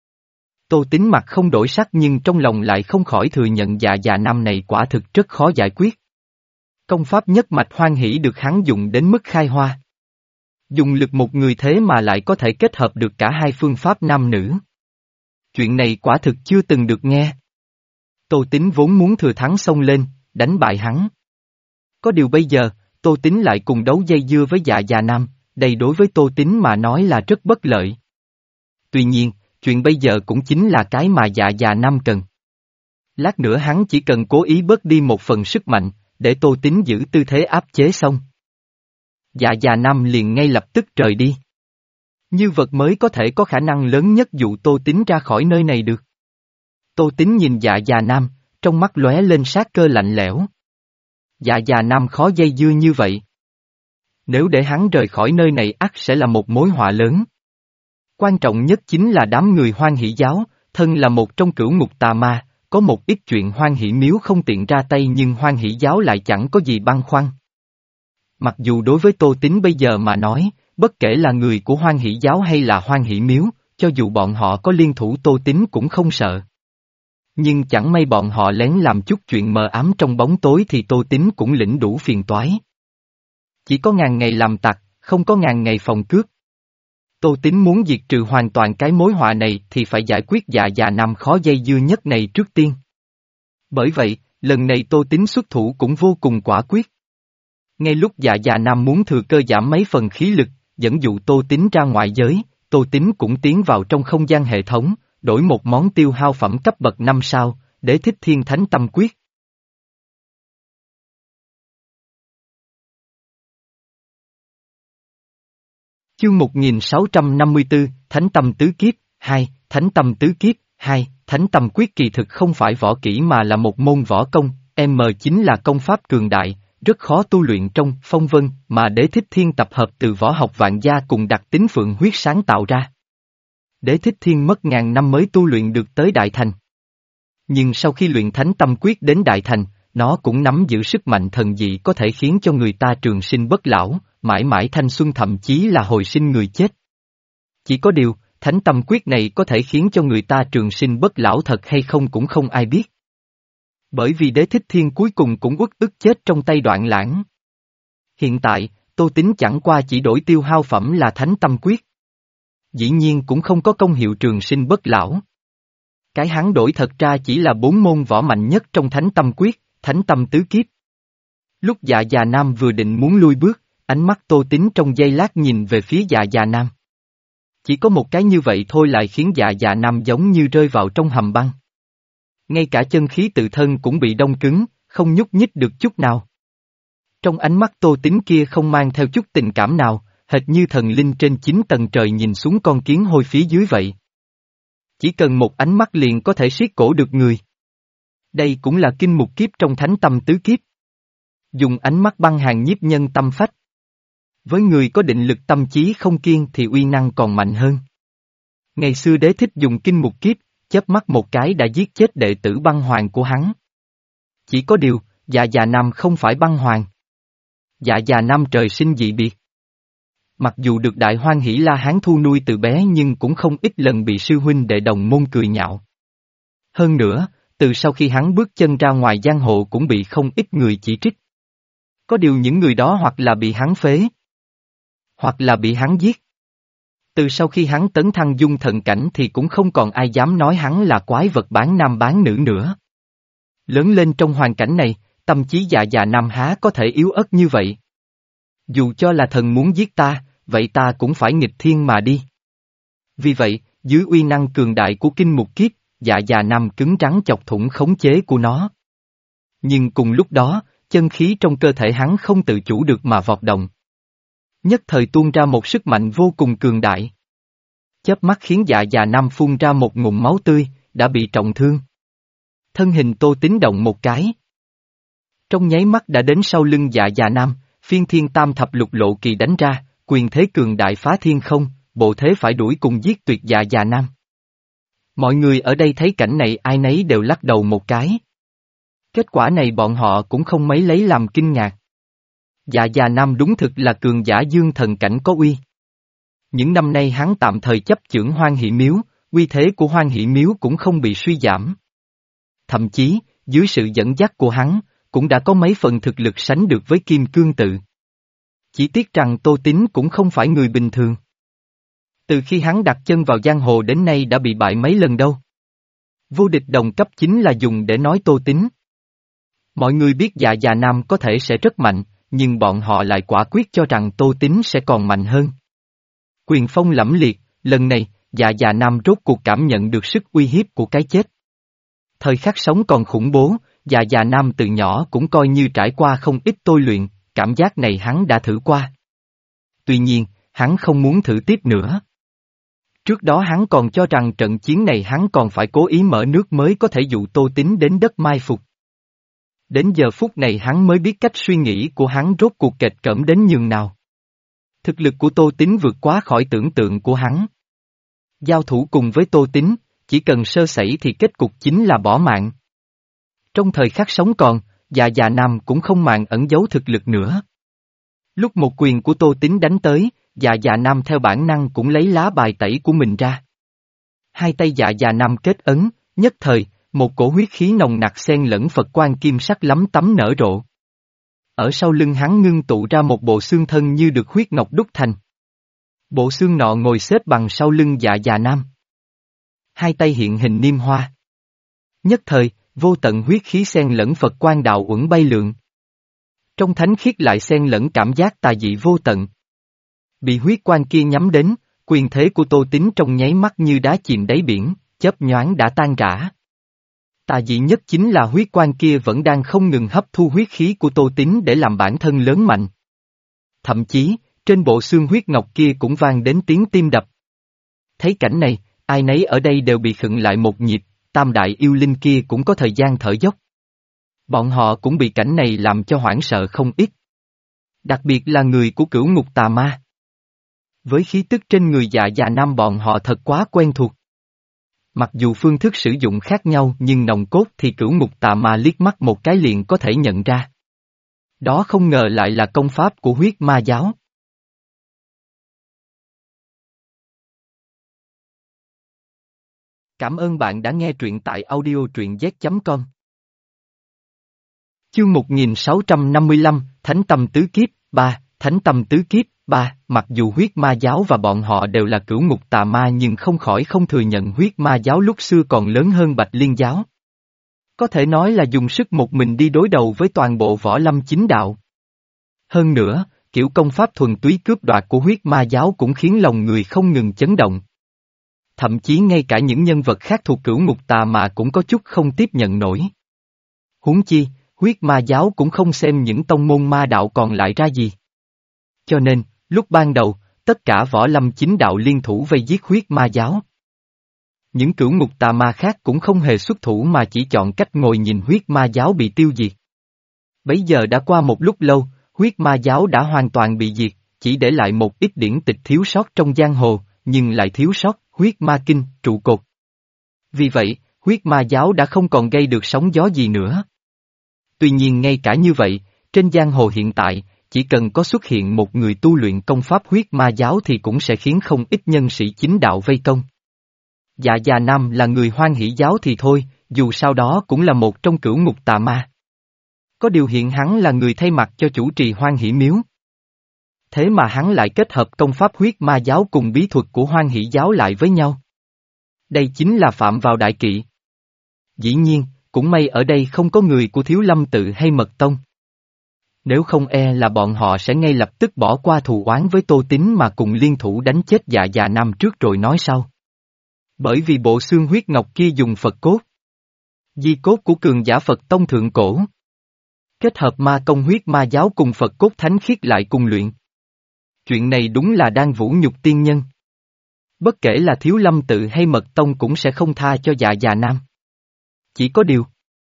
Tô Tín mặt không đổi sắc nhưng trong lòng lại không khỏi thừa nhận Dạ Dạ Nam này quả thực rất khó giải quyết. Công pháp nhất mạch hoan hỷ được hắn dùng đến mức khai hoa. Dùng lực một người thế mà lại có thể kết hợp được cả hai phương pháp nam nữ. Chuyện này quả thực chưa từng được nghe. Tô Tín vốn muốn thừa thắng xông lên, đánh bại hắn. Có điều bây giờ, Tô Tín lại cùng đấu dây dưa với Dạ Già Nam, đây đối với Tô Tín mà nói là rất bất lợi. Tuy nhiên, chuyện bây giờ cũng chính là cái mà Dạ Già Nam cần. Lát nữa hắn chỉ cần cố ý bớt đi một phần sức mạnh, để Tô Tín giữ tư thế áp chế xong. Dạ Già Nam liền ngay lập tức rời đi. Như vật mới có thể có khả năng lớn nhất dụ Tô Tín ra khỏi nơi này được. Tô Tín nhìn Dạ Già Nam, trong mắt lóe lên sát cơ lạnh lẽo. Dạ Già Nam khó dây dưa như vậy. Nếu để hắn rời khỏi nơi này ắt sẽ là một mối họa lớn. Quan trọng nhất chính là đám người Hoan Hỷ giáo, thân là một trong cửu ngục tà ma, có một ít chuyện Hoan Hỷ miếu không tiện ra tay nhưng Hoan Hỷ giáo lại chẳng có gì băn khoăn. Mặc dù đối với Tô Tín bây giờ mà nói, bất kể là người của Hoan Hỷ giáo hay là Hoan Hỷ miếu, cho dù bọn họ có liên thủ Tô Tín cũng không sợ. Nhưng chẳng may bọn họ lén làm chút chuyện mờ ám trong bóng tối thì Tô Tín cũng lĩnh đủ phiền toái. Chỉ có ngàn ngày làm tặc, không có ngàn ngày phòng cướp. Tô Tín muốn diệt trừ hoàn toàn cái mối họa này thì phải giải quyết Dạ Già Nam khó dây dưa nhất này trước tiên. Bởi vậy, lần này Tô Tín xuất thủ cũng vô cùng quả quyết. Ngay lúc Dạ Già Nam muốn thừa cơ giảm mấy phần khí lực, dẫn dụ Tô Tín ra ngoại giới, Tô Tín cũng tiến vào trong không gian hệ thống, đổi một món tiêu hao phẩm cấp bậc năm sao, Đế Thích Thiên Thánh Tâm Quyết. Chương một nghìn sáu trăm năm mươi tư, Thánh Tâm Tứ Kiếp, hai, Thánh Tâm Tứ Kiếp, hai, Thánh Tâm Quyết kỳ thực không phải võ kỹ mà là một môn võ công, M chính là công pháp cường đại, rất khó tu luyện trong phong vân mà Đế Thích Thiên tập hợp từ võ học vạn gia cùng đặc tính phượng huyết sáng tạo ra. Đế Thích Thiên mất ngàn năm mới tu luyện được tới Đại Thành. Nhưng sau khi luyện Thánh Tâm Quyết đến Đại Thành, nó cũng nắm giữ sức mạnh thần dị có thể khiến cho người ta trường sinh bất lão, mãi mãi thanh xuân thậm chí là hồi sinh người chết. Chỉ có điều, Thánh Tâm Quyết này có thể khiến cho người ta trường sinh bất lão thật hay không cũng không ai biết. Bởi vì Đế Thích Thiên cuối cùng cũng uất ức chết trong tay Đoạn Lãng. Hiện tại, Tô Tín chẳng qua chỉ đổi tiêu hao phẩm là Thánh Tâm Quyết. Dĩ nhiên cũng không có công hiệu trường sinh bất lão. Cái hắn đổi thật ra chỉ là bốn môn võ mạnh nhất trong Thánh Tâm Quyết, Thánh Tâm Tứ Kiếp. Lúc Dạ Già Nam vừa định muốn lui bước, ánh mắt Tô Tín trong giây lát nhìn về phía Dạ Già Nam. Chỉ có một cái như vậy thôi lại khiến Dạ Già Nam giống như rơi vào trong hầm băng. Ngay cả chân khí tự thân cũng bị đông cứng, không nhúc nhích được chút nào. Trong ánh mắt Tô Tín kia không mang theo chút tình cảm nào, hệt như thần linh trên chín tầng trời nhìn xuống con kiến hôi phía dưới vậy. Chỉ cần một ánh mắt liền có thể siết cổ được người. Đây cũng là kinh mục kiếp trong Thánh Tâm Tứ Kiếp. Dùng ánh mắt băng hàn nhiếp nhân tâm phách. Với người có định lực tâm trí không kiên thì uy năng còn mạnh hơn. Ngày xưa Đế Thích dùng kinh mục kiếp, chớp mắt một cái đã giết chết đệ tử băng hoàng của hắn. Chỉ có điều, Dạ Già Nam không phải băng hoàng. Dạ Già Nam trời sinh dị biệt. Mặc dù được Đại Hoan Hỷ La Hán thu nuôi từ bé nhưng cũng không ít lần bị sư huynh đệ đồng môn cười nhạo. Hơn nữa, từ sau khi hắn bước chân ra ngoài giang hồ cũng bị không ít người chỉ trích. Có điều những người đó hoặc là bị hắn phế, hoặc là bị hắn giết. Từ sau khi hắn tấn thăng dung thần cảnh thì cũng không còn ai dám nói hắn là quái vật bán nam bán nữ nữa. Lớn lên trong hoàn cảnh này, tâm trí Dạ Già Nam há có thể yếu ớt như vậy. Dù cho là thần muốn giết ta, vậy ta cũng phải nghịch thiên mà đi. Vì vậy, dưới uy năng cường đại của kinh mục kiếp, Dạ Già Nam cứng rắn chọc thủng khống chế của nó. Nhưng cùng lúc đó, chân khí trong cơ thể hắn không tự chủ được mà vọt động. Nhất thời tuôn ra một sức mạnh vô cùng cường đại. Chớp mắt khiến Dạ Già Nam phun ra một ngụm máu tươi, đã bị trọng thương. Thân hình Tô Tín động một cái. Trong nháy mắt đã đến sau lưng Dạ Già Nam, phiên thiên tam thập lục lộ kỳ đánh ra, quyền thế cường đại phá thiên không, bộ thế phải đuổi cùng giết tuyệt Dạ Già Nam. Mọi người ở đây thấy cảnh này ai nấy đều lắc đầu một cái. Kết quả này bọn họ cũng không mấy lấy làm kinh ngạc. Dạ Già Nam đúng thực là cường giả dương thần cảnh có uy. Những năm nay hắn tạm thời chấp chưởng Hoan Hỷ Miếu, uy thế của Hoan Hỷ Miếu cũng không bị suy giảm. Thậm chí, dưới sự dẫn dắt của hắn, cũng đã có mấy phần thực lực sánh được với Kim Cương Tự. Chỉ tiếc rằng Tô Tín cũng không phải người bình thường. Từ khi hắn đặt chân vào giang hồ đến nay đã bị bại mấy lần đâu. Vô địch đồng cấp chính là dùng để nói Tô Tín. Mọi người biết Dạ Già Nam có thể sẽ rất mạnh, nhưng bọn họ lại quả quyết cho rằng Tô Tín sẽ còn mạnh hơn. Quyền phong lẫm liệt, lần này, Dạ Già Nam rốt cuộc cảm nhận được sức uy hiếp của cái chết. Thời khắc sống còn khủng bố, Dạ Già Nam từ nhỏ cũng coi như trải qua không ít tôi luyện, cảm giác này hắn đã thử qua. Tuy nhiên, hắn không muốn thử tiếp nữa. Trước đó hắn còn cho rằng trận chiến này hắn còn phải cố ý mở nước mới có thể dụ Tô Tín đến đất mai phục. Đến giờ phút này hắn mới biết cách suy nghĩ của hắn rốt cuộc kệch cỡm đến nhường nào. Thực lực của Tô Tín vượt quá khỏi tưởng tượng của hắn. Giao thủ cùng với Tô Tín, chỉ cần sơ sẩy thì kết cục chính là bỏ mạng. Trong thời khắc sống còn, Dạ Già Nam cũng không màng ẩn giấu thực lực nữa. Lúc một quyền của Tô Tín đánh tới, Dạ Già Nam theo bản năng cũng lấy lá bài tẩy của mình ra. Hai tay Dạ Già Nam kết ấn, nhất thời, một cổ huyết khí nồng nặc xen lẫn Phật quan kim sắc lắm tấm nở rộ. Ở sau lưng hắn ngưng tụ ra một bộ xương thân như được huyết ngọc đúc thành. Bộ xương nọ ngồi xếp bằng sau lưng Dạ Già Nam. Hai tay hiện hình niêm hoa. Nhất thời, vô tận huyết khí xen lẫn Phật quan đạo uẩn bay lượn. Trong thánh khiết lại xen lẫn cảm giác tà dị vô tận. Bị huyết quan kia nhắm đến, quyền thế của Tô Tín trong nháy mắt như đá chìm đáy biển, chớp nhoáng đã tan rã. Tà dị nhất chính là huyết quan kia vẫn đang không ngừng hấp thu huyết khí của Tô Tín để làm bản thân lớn mạnh. Thậm chí, trên bộ xương huyết ngọc kia cũng vang đến tiếng tim đập. Thấy cảnh này, ai nấy ở đây đều bị khựng lại một nhịp, tam đại yêu linh kia cũng có thời gian thở dốc. Bọn họ cũng bị cảnh này làm cho hoảng sợ không ít. Đặc biệt là người của cửu ngục tà ma. Với khí tức trên người Dạ Già Nam bọn họ thật quá quen thuộc. Mặc dù phương thức sử dụng khác nhau nhưng nòng cốt thì cửu ngục tà ma liếc mắt một cái liền có thể nhận ra. Đó không ngờ lại là công pháp của huyết ma giáo. Cảm ơn bạn đã nghe truyện tại audio truyện z chấm com. Chương một nghìn sáu trăm năm mươi lăm, Thánh Tâm Tứ Kiếp, ba, Thánh Tâm Tứ Kiếp, ba, mặc dù huyết ma giáo và bọn họ đều là cửu ngục tà ma nhưng không khỏi không thừa nhận huyết ma giáo lúc xưa còn lớn hơn Bạch Liên giáo. Có thể nói là dùng sức một mình đi đối đầu với toàn bộ võ lâm chính đạo. Hơn nữa, kiểu công pháp thuần túy cướp đoạt của huyết ma giáo cũng khiến lòng người không ngừng chấn động. Thậm chí ngay cả những nhân vật khác thuộc cửu ngục tà ma cũng có chút không tiếp nhận nổi. Huống chi, huyết ma giáo cũng không xem những tông môn ma đạo còn lại ra gì. Cho nên, lúc ban đầu, tất cả võ lâm chính đạo liên thủ vây giết huyết ma giáo. Những cửu ngục tà ma khác cũng không hề xuất thủ mà chỉ chọn cách ngồi nhìn huyết ma giáo bị tiêu diệt. Bấy giờ đã qua một lúc lâu, huyết ma giáo đã hoàn toàn bị diệt, chỉ để lại một ít điển tịch thiếu sót trong giang hồ, nhưng lại thiếu sót huyết ma kinh, trụ cột. Vì vậy, huyết ma giáo đã không còn gây được sóng gió gì nữa. Tuy nhiên ngay cả như vậy, trên giang hồ hiện tại, chỉ cần có xuất hiện một người tu luyện công pháp huyết ma giáo thì cũng sẽ khiến không ít nhân sĩ chính đạo vây công. Dạ Già Nam là người Hoan Hỷ giáo thì thôi, dù sao đó cũng là một trong cửu ngục tà ma. Có điều hiện hắn là người thay mặt cho chủ trì Hoan Hỷ miếu. Thế mà hắn lại kết hợp công pháp huyết ma giáo cùng bí thuật của Hoan Hỷ giáo lại với nhau. Đây chính là phạm vào đại kỵ. Dĩ nhiên, cũng may ở đây không có người của Thiếu Lâm Tự hay Mật Tông. Nếu không e là bọn họ sẽ ngay lập tức bỏ qua thù oán với Tô Tín mà cùng liên thủ đánh chết Dạ Già Nam trước rồi nói sau. Bởi vì bộ xương huyết ngọc kia dùng Phật cốt. Di cốt của cường giả Phật Tông thượng cổ. Kết hợp ma công huyết ma giáo cùng Phật cốt thánh khiết lại cùng luyện. Chuyện này đúng là đang vũ nhục tiên nhân. Bất kể là Thiếu Lâm Tự hay Mật Tông cũng sẽ không tha cho Dạ Già Nam. Chỉ có điều.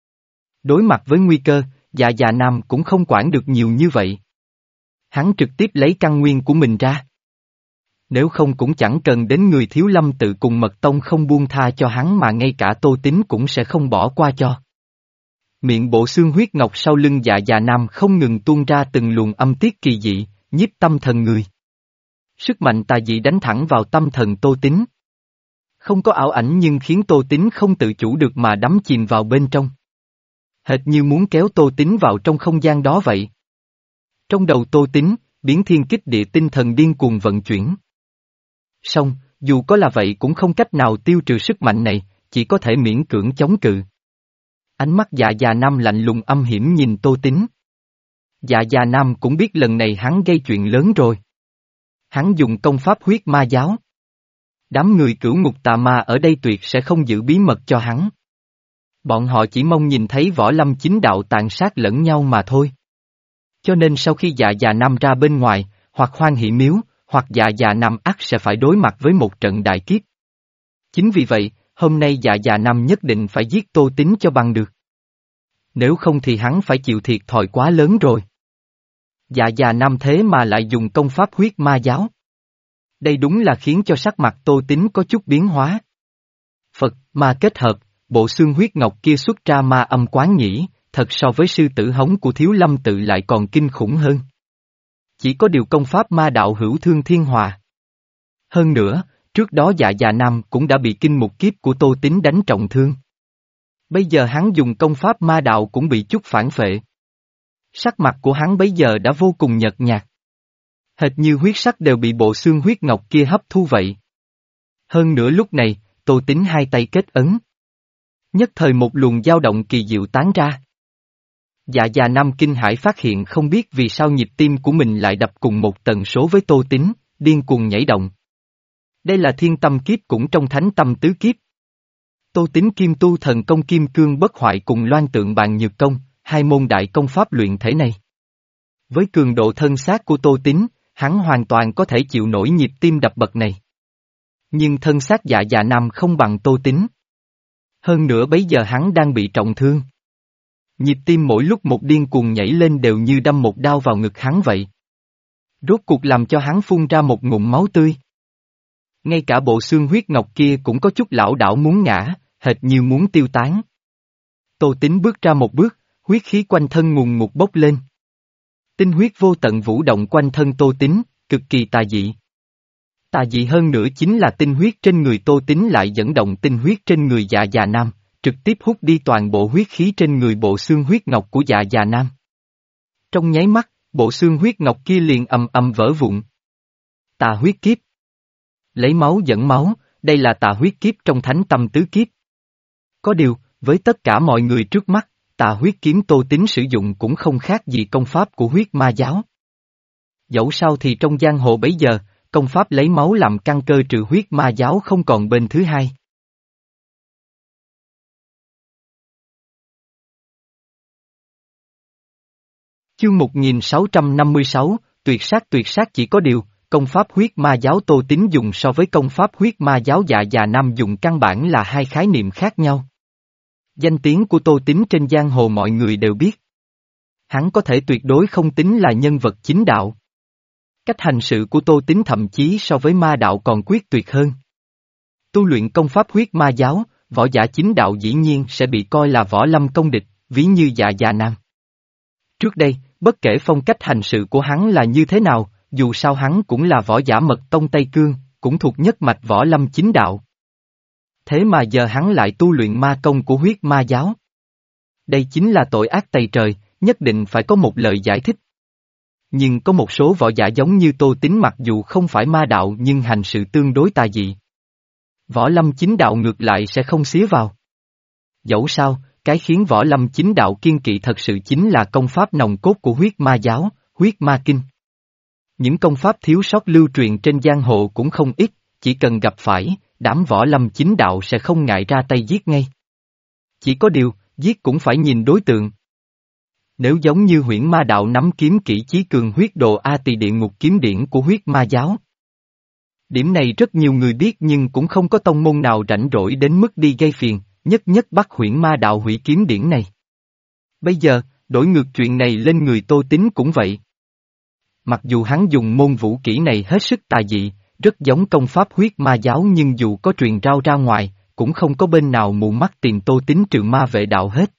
Đối mặt với nguy cơ, Dạ Già Nam cũng không quản được nhiều như vậy. Hắn trực tiếp lấy căn nguyên của mình ra. Nếu không cũng chẳng cần đến người Thiếu Lâm Tự cùng Mật Tông không buông tha cho hắn mà ngay cả Tô Tín cũng sẽ không bỏ qua cho. Miệng bộ xương huyết ngọc sau lưng Dạ Già Nam không ngừng tuôn ra từng luồng âm tiết kỳ dị, nhiếp tâm thần người. Sức mạnh tà dị đánh thẳng vào tâm thần Tô Tín. Không có ảo ảnh nhưng khiến Tô Tín không tự chủ được mà đắm chìm vào bên trong. Hệt như muốn kéo Tô Tín vào trong không gian đó vậy. Trong đầu Tô Tín, biến thiên kích địa tinh thần điên cuồng vận chuyển. Song, dù có là vậy cũng không cách nào tiêu trừ sức mạnh này, chỉ có thể miễn cưỡng chống cự. Ánh mắt Dạ Già Nam lạnh lùng âm hiểm nhìn Tô Tín. Dạ Già Nam cũng biết lần này hắn gây chuyện lớn rồi. Hắn dùng công pháp huyết ma giáo. Đám người cửu ngục tà ma ở đây tuyệt sẽ không giữ bí mật cho hắn. Bọn họ chỉ mong nhìn thấy võ lâm chính đạo tàn sát lẫn nhau mà thôi. Cho nên sau khi Dạ Già Nam ra bên ngoài, hoặc Hoan Hỷ Miếu, hoặc Dạ Già Nam ắt sẽ phải đối mặt với một trận đại kiếp. Chính vì vậy, hôm nay Dạ Già Nam nhất định phải giết Tô Tín cho bằng được. Nếu không thì hắn phải chịu thiệt thòi quá lớn rồi. Dạ Già Nam thế mà lại dùng công pháp huyết ma giáo. Đây đúng là khiến cho sắc mặt Tô Tín có chút biến hóa. Phật, ma kết hợp, bộ xương huyết ngọc kia xuất ra ma âm quán nhĩ, thật so với sư tử hống của Thiếu Lâm tự lại còn kinh khủng hơn. Chỉ có điều công pháp ma đạo hữu thương thiên hòa. Hơn nữa, trước đó Dạ Già Nam cũng đã bị kinh một kiếp của Tô Tín đánh trọng thương. Bây giờ hắn dùng công pháp ma đạo cũng bị chút phản phệ. Sắc mặt của hắn bấy giờ đã vô cùng nhợt nhạt. Hệt như huyết sắc đều bị bộ xương huyết ngọc kia hấp thu vậy. Hơn nữa lúc này, Tô Tín hai tay kết ấn. Nhất thời một luồng dao động kỳ diệu tán ra. Dạ Già Nam kinh hãi phát hiện không biết vì sao nhịp tim của mình lại đập cùng một tần số với Tô Tín, điên cuồng nhảy động. Đây là thiên tâm kiếp cũng trong thánh tâm tứ kiếp. Tô Tín kim tu thần công kim cương bất hoại cùng loan tượng bàn nhược công, hai môn đại công pháp luyện thể này. Với cường độ thân xác của Tô Tín, hắn hoàn toàn có thể chịu nổi nhịp tim đập bật này. Nhưng thân xác Dạ Già Nam không bằng Tô Tín. Hơn nữa bấy giờ hắn đang bị trọng thương. Nhịp tim mỗi lúc một điên cuồng nhảy lên đều như đâm một đao vào ngực hắn vậy. Rốt cuộc làm cho hắn phun ra một ngụm máu tươi. Ngay cả bộ xương huyết ngọc kia cũng có chút lảo đảo muốn ngã, hệt như muốn tiêu tán. Tô Tín bước ra một bước, huyết khí quanh thân ngùn ngụt bốc lên. Tinh huyết vô tận vũ động quanh thân Tô Tín, cực kỳ tà dị. Tà dị hơn nữa chính là tinh huyết trên người Tô Tín lại dẫn động tinh huyết trên người Dạ Già Nam, trực tiếp hút đi toàn bộ huyết khí trên người bộ xương huyết ngọc của Dạ Già Nam. Trong nháy mắt, bộ xương huyết ngọc kia liền ầm ầm vỡ vụn. Tà huyết kiếp. Lấy máu dẫn máu, đây là tà huyết kiếp trong thánh tâm tứ kiếp. Có điều, với tất cả mọi người trước mắt, tà huyết kiếm Tô Tín sử dụng cũng không khác gì công pháp của huyết ma giáo. Dẫu sao thì trong giang hồ bấy giờ, công pháp lấy máu làm căn cơ trừ huyết ma giáo không còn bên thứ hai. Chương một nghìn sáu trăm năm mươi sáu, tuyệt sát tuyệt sát chỉ có điều, công pháp huyết ma giáo Tô Tín dùng so với công pháp huyết ma giáo Dạ Già Nam dùng căn bản là hai khái niệm khác nhau. Danh tiếng của Tô Tín trên giang hồ mọi người đều biết. Hắn có thể tuyệt đối không tính là nhân vật chính đạo. Cách hành sự của Tô Tín thậm chí so với ma đạo còn quyết tuyệt hơn. Tu luyện công pháp huyết ma giáo, võ giả chính đạo dĩ nhiên sẽ bị coi là võ lâm công địch, ví như Dạ Già Nam. Trước đây, bất kể phong cách hành sự của hắn là như thế nào, dù sao hắn cũng là võ giả mật tông Tây Cương, cũng thuộc nhất mạch võ lâm chính đạo. Thế mà giờ hắn lại tu luyện ma công của huyết ma giáo. Đây chính là tội ác tày trời, nhất định phải có một lời giải thích. Nhưng có một số võ giả giống như Tô Tín mặc dù không phải ma đạo nhưng hành sự tương đối tà dị. Võ lâm chính đạo ngược lại sẽ không xía vào. Dẫu sao, cái khiến võ lâm chính đạo kiên kỵ thật sự chính là công pháp nòng cốt của huyết ma giáo, huyết ma kinh. Những công pháp thiếu sót lưu truyền trên giang hồ cũng không ít, chỉ cần gặp phải, đám võ lâm chính đạo sẽ không ngại ra tay giết ngay. Chỉ có điều, giết cũng phải nhìn đối tượng. Nếu giống như huyễn ma đạo nắm kiếm kỹ chí cường huyết đồ A Tỳ địa ngục kiếm điển của huyết ma giáo. Điểm này rất nhiều người biết nhưng cũng không có tông môn nào rảnh rỗi đến mức đi gây phiền, nhất nhất bắt huyễn ma đạo hủy kiếm điển này. Bây giờ, đổi ngược chuyện này lên người Tô Tín cũng vậy. Mặc dù hắn dùng môn vũ kỹ này hết sức tà dị, rất giống công pháp huyết ma giáo nhưng dù có truyền rao ra ngoài, cũng không có bên nào mù mắt tìm Tô Tín trừ ma vệ đạo hết.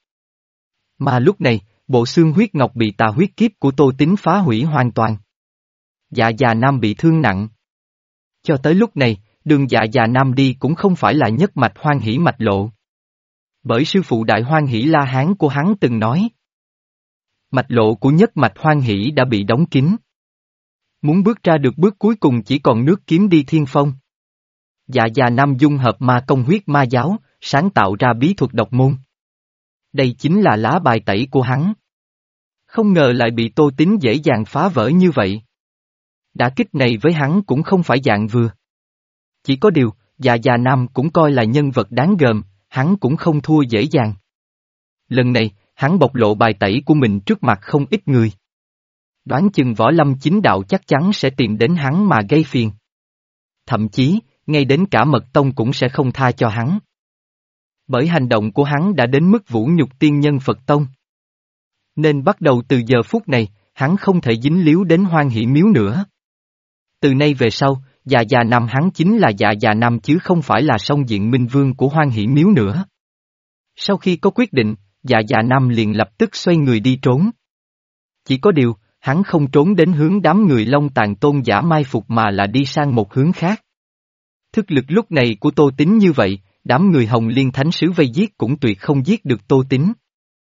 Mà lúc này, bộ xương huyết ngọc bị tà huyết kiếp của Tô Tín phá hủy hoàn toàn. Dạ Già Nam bị thương nặng. Cho tới lúc này, đường Dạ Già Nam đi cũng không phải là nhất mạch hoan hỷ mạch lộ. Bởi sư phụ đại hoan hỷ La Hán của hắn từng nói. Mạch lộ của nhất mạch hoan hỷ đã bị đóng kín. Muốn bước ra được bước cuối cùng chỉ còn nước kiếm đi thiên phong. Dạ già nam dung hợp ma công huyết ma giáo, sáng tạo ra bí thuật độc môn. Đây chính là lá bài tẩy của hắn. Không ngờ lại bị Tô Tín dễ dàng phá vỡ như vậy. Đả kích này với hắn cũng không phải dạng vừa. Chỉ có điều, dạ già nam cũng coi là nhân vật đáng gờm, hắn cũng không thua dễ dàng. Lần này, hắn bộc lộ bài tẩy của mình trước mặt không ít người. Đoán chừng võ lâm chính đạo chắc chắn sẽ tìm đến hắn mà gây phiền. Thậm chí, ngay đến cả mật tông cũng sẽ không tha cho hắn. Bởi hành động của hắn đã đến mức vũ nhục tiên nhân Phật tông. Nên bắt đầu từ giờ phút này, hắn không thể dính líu đến Hoan Hỷ Miếu nữa. Từ nay về sau, dạ già nam hắn chính là dạ già nam chứ không phải là song diện minh vương của Hoan Hỷ Miếu nữa. Sau khi có quyết định, dạ già nam liền lập tức xoay người đi trốn. Chỉ có điều, hắn không trốn đến hướng đám người Long Tàn Tôn giả mai phục mà là đi sang một hướng khác. Thức lực lúc này của Tô Tín như vậy, đám người Hồng Liên Thánh Sứ vây giết cũng tuyệt không giết được Tô Tín.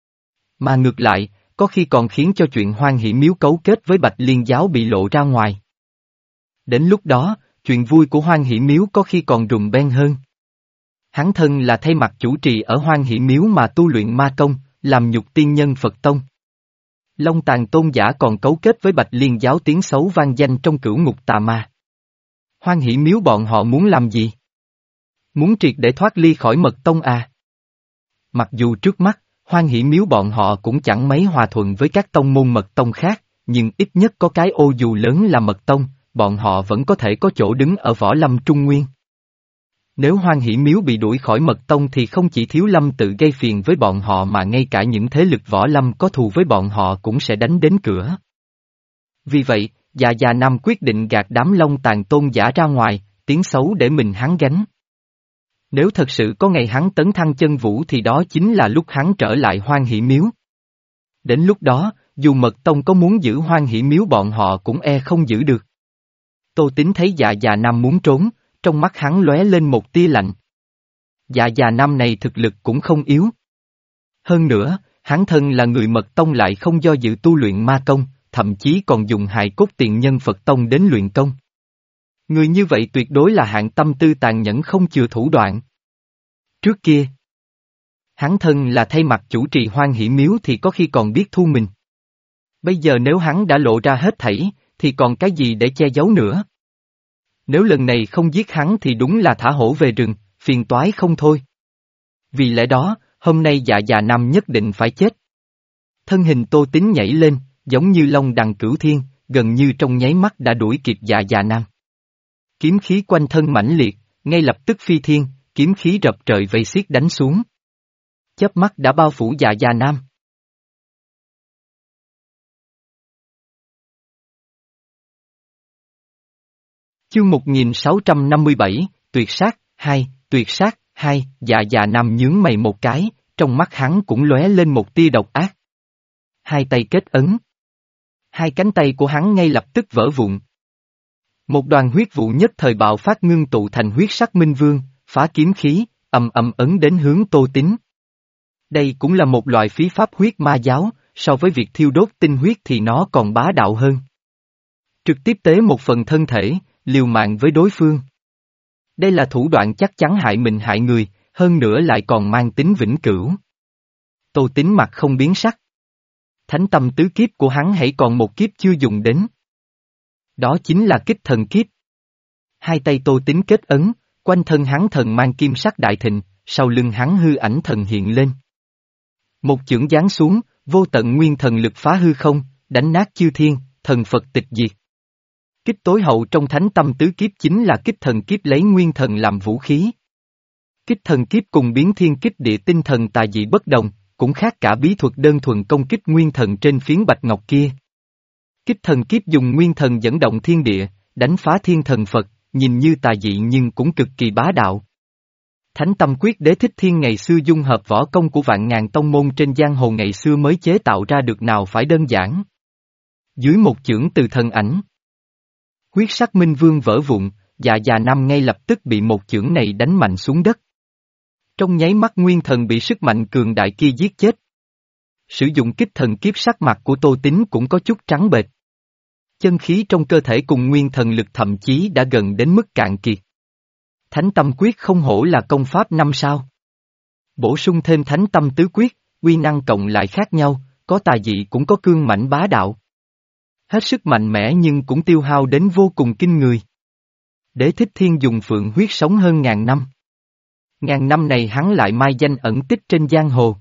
Mà ngược lại, có khi còn khiến cho chuyện Hoan Hỷ Miếu cấu kết với Bạch Liên Giáo bị lộ ra ngoài. Đến lúc đó, chuyện vui của Hoan Hỷ Miếu có khi còn rùng beng hơn. Hắn thân là thay mặt chủ trì ở Hoan Hỷ Miếu mà tu luyện ma công, làm nhục tiên nhân Phật tông. Long Tàn Tôn giả còn cấu kết với Bạch Liên Giáo tiếng xấu vang danh trong cửu ngục tà ma. Hoan Hỷ Miếu bọn họ muốn làm gì? Muốn triệt để thoát ly khỏi mật tông à? Mặc dù trước mắt, Hoan Hỷ Miếu bọn họ cũng chẳng mấy hòa thuận với các tông môn mật tông khác, nhưng ít nhất có cái ô dù lớn là mật tông, bọn họ vẫn có thể có chỗ đứng ở võ lâm Trung Nguyên. Nếu Hoan Hỷ Miếu bị đuổi khỏi mật tông thì không chỉ Thiếu Lâm tự gây phiền với bọn họ mà ngay cả những thế lực võ lâm có thù với bọn họ cũng sẽ đánh đến cửa. Vì vậy, dạ già nam quyết định gạt đám Long Tàn Tôn giả ra ngoài, tiếng xấu để mình hắn gánh. Nếu thật sự có ngày hắn tấn thăng chân vũ thì đó chính là lúc hắn trở lại Hoan Hỷ Miếu. Đến lúc đó, dù mật tông có muốn giữ Hoan Hỷ Miếu bọn họ cũng e không giữ được. Tô Tín thấy dạ già nam muốn trốn, trong mắt hắn lóe lên một tia lạnh. Dạ già nam này thực lực cũng không yếu. Hơn nữa, hắn thân là người mật tông lại không do dự tu luyện ma công, thậm chí còn dùng hài cốt tiền nhân Phật tông đến luyện công. Người như vậy tuyệt đối là hạng tâm tư tàn nhẫn không chừa thủ đoạn. Trước kia, hắn thân là thay mặt chủ trì Hoan Hỷ Miếu thì có khi còn biết thu mình. Bây giờ nếu hắn đã lộ ra hết thảy, thì còn cái gì để che giấu nữa? Nếu lần này không giết hắn thì đúng là thả hổ về rừng, phiền toái không thôi. Vì lẽ đó, hôm nay dạ già nam nhất định phải chết. Thân hình Tô Tín nhảy lên, giống như long đằng cửu thiên, gần như trong nháy mắt đã đuổi kịp dạ già nam. Kiếm khí quanh thân mãnh liệt, ngay lập tức phi thiên, kiếm khí rập trời vây xiết đánh xuống. Chớp mắt đã bao phủ dạ già nam. Chương một nghìn sáu trăm năm mươi bảy, tuyệt sát, hai, tuyệt sát, hai, dạ già nam nhướng mày một cái, trong mắt hắn cũng lóe lên một tia độc ác. Hai tay kết ấn. Hai cánh tay của hắn ngay lập tức vỡ vụn. Một đoàn huyết vụ nhất thời bạo phát ngưng tụ thành huyết sắc minh vương, phá kiếm khí, ầm ầm ấn đến hướng Tô Tín. Đây cũng là một loại phí pháp huyết ma giáo, so với việc thiêu đốt tinh huyết thì nó còn bá đạo hơn. Trực tiếp tế một phần thân thể, liều mạng với đối phương. Đây là thủ đoạn chắc chắn hại mình hại người, hơn nữa lại còn mang tính vĩnh cửu. Tô Tín mặt không biến sắc. Thánh tâm tứ kiếp của hắn hãy còn một kiếp chưa dùng đến. Đó chính là kích thần kiếp. Hai tay Tô Tín kết ấn, quanh thân hắn thần mang kim sắc đại thịnh, sau lưng hắn hư ảnh thần hiện lên. Một chưởng giáng xuống, vô tận nguyên thần lực phá hư không, đánh nát chư thiên, thần Phật tịch diệt. Kích tối hậu trong thánh tâm tứ kiếp chính là kích thần kiếp lấy nguyên thần làm vũ khí. Kích thần kiếp cùng biến thiên kích địa tinh thần tà dị bất đồng, cũng khác cả bí thuật đơn thuần công kích nguyên thần trên phiến bạch ngọc kia. Kích thần kiếp dùng nguyên thần dẫn động thiên địa, đánh phá thiên thần Phật, nhìn như tà dị nhưng cũng cực kỳ bá đạo. Thánh tâm quyết Đế Thích Thiên ngày xưa dung hợp võ công của vạn ngàn tông môn trên giang hồ ngày xưa mới chế tạo ra được nào phải đơn giản. Dưới một chưởng từ thần ảnh, huyết sắc minh vương vỡ vụn, dạ già nam ngay lập tức bị một chưởng này đánh mạnh xuống đất. Trong nháy mắt nguyên thần bị sức mạnh cường đại kia giết chết. Sử dụng kích thần kiếp sắc mặt của Tô Tín cũng có chút trắng bệch. Chân khí trong cơ thể cùng nguyên thần lực thậm chí đã gần đến mức cạn kiệt. Thánh tâm quyết không hổ là công pháp năm sao. Bổ sung thêm thánh tâm tứ quyết, uy năng cộng lại khác nhau, có tà dị cũng có cương mãnh bá đạo. Hết sức mạnh mẽ nhưng cũng tiêu hao đến vô cùng kinh người. Đế Thích Thiên dùng phượng huyết sống hơn ngàn năm. Ngàn năm này hắn lại mai danh ẩn tích trên giang hồ.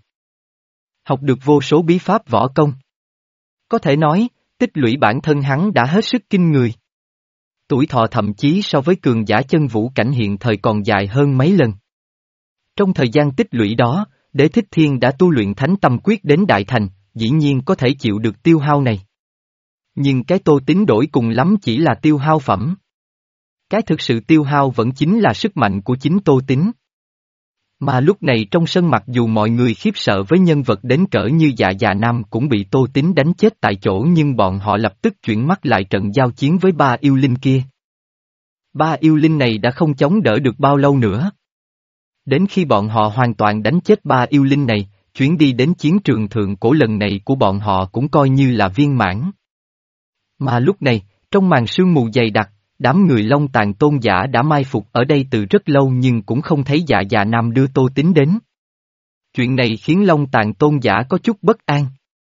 Học được vô số bí pháp võ công. Có thể nói, tích lũy bản thân hắn đã hết sức kinh người. Tuổi thọ thậm chí so với cường giả chân vũ cảnh hiện thời còn dài hơn mấy lần. Trong thời gian tích lũy đó, Đế Thích Thiên đã tu luyện thánh tâm quyết đến đại thành, dĩ nhiên có thể chịu được tiêu hao này. Nhưng cái Tô Tín đổi cùng lắm chỉ là tiêu hao phẩm. Cái thực sự tiêu hao vẫn chính là sức mạnh của chính Tô Tín. Mà lúc này trong sân mặc dù mọi người khiếp sợ với nhân vật đến cỡ như Dạ Già Nam cũng bị Tô Tín đánh chết tại chỗ, nhưng bọn họ lập tức chuyển mắt lại trận giao chiến với ba yêu linh kia. Ba yêu linh này đã không chống đỡ được bao lâu nữa. Đến khi bọn họ hoàn toàn đánh chết ba yêu linh này, chuyến đi đến chiến trường thượng cổ lần này của bọn họ cũng coi như là viên mãn. Mà lúc này, trong màn sương mù dày đặc, đám người Long Tàn Tôn giả đã mai phục ở đây từ rất lâu nhưng cũng không thấy Dạ Già Nam đưa Tô Tín đến. Chuyện này khiến Long Tàn Tôn giả có chút bất an.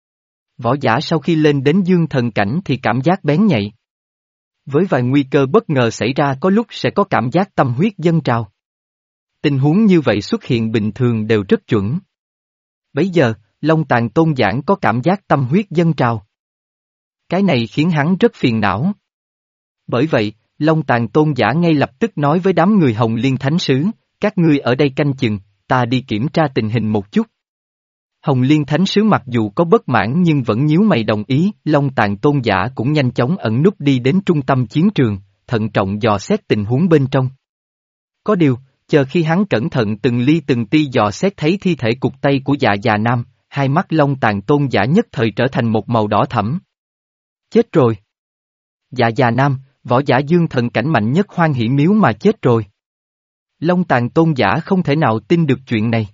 Võ giả sau khi lên đến dương thần cảnh thì cảm giác bén nhạy. Với vài nguy cơ bất ngờ xảy ra có lúc sẽ có cảm giác tâm huyết dâng trào. Tình huống như vậy xuất hiện bình thường đều rất chuẩn. Bấy giờ, Long Tàn Tôn giảng có cảm giác tâm huyết dâng trào. Cái này khiến hắn rất phiền não. Bởi vậy, Long Tàn Tôn giả ngay lập tức nói với đám người Hồng Liên Thánh Sứ, các ngươi ở đây canh chừng, ta đi kiểm tra tình hình một chút. Hồng Liên Thánh Sứ mặc dù có bất mãn nhưng vẫn nhíu mày đồng ý, Long Tàn Tôn giả cũng nhanh chóng ẩn núp đi đến trung tâm chiến trường, thận trọng dò xét tình huống bên trong. Có điều, chờ khi hắn cẩn thận từng ly từng ti dò xét thấy thi thể cụt tay của Dạ Già Nam, hai mắt Long Tàn Tôn giả nhất thời trở thành một màu đỏ thẫm. Chết rồi. Dạ Già Nam, võ giả dương thần cảnh mạnh nhất Hoan Hỷ Miếu mà chết rồi. Long Tàn Tôn giả không thể nào tin được chuyện này.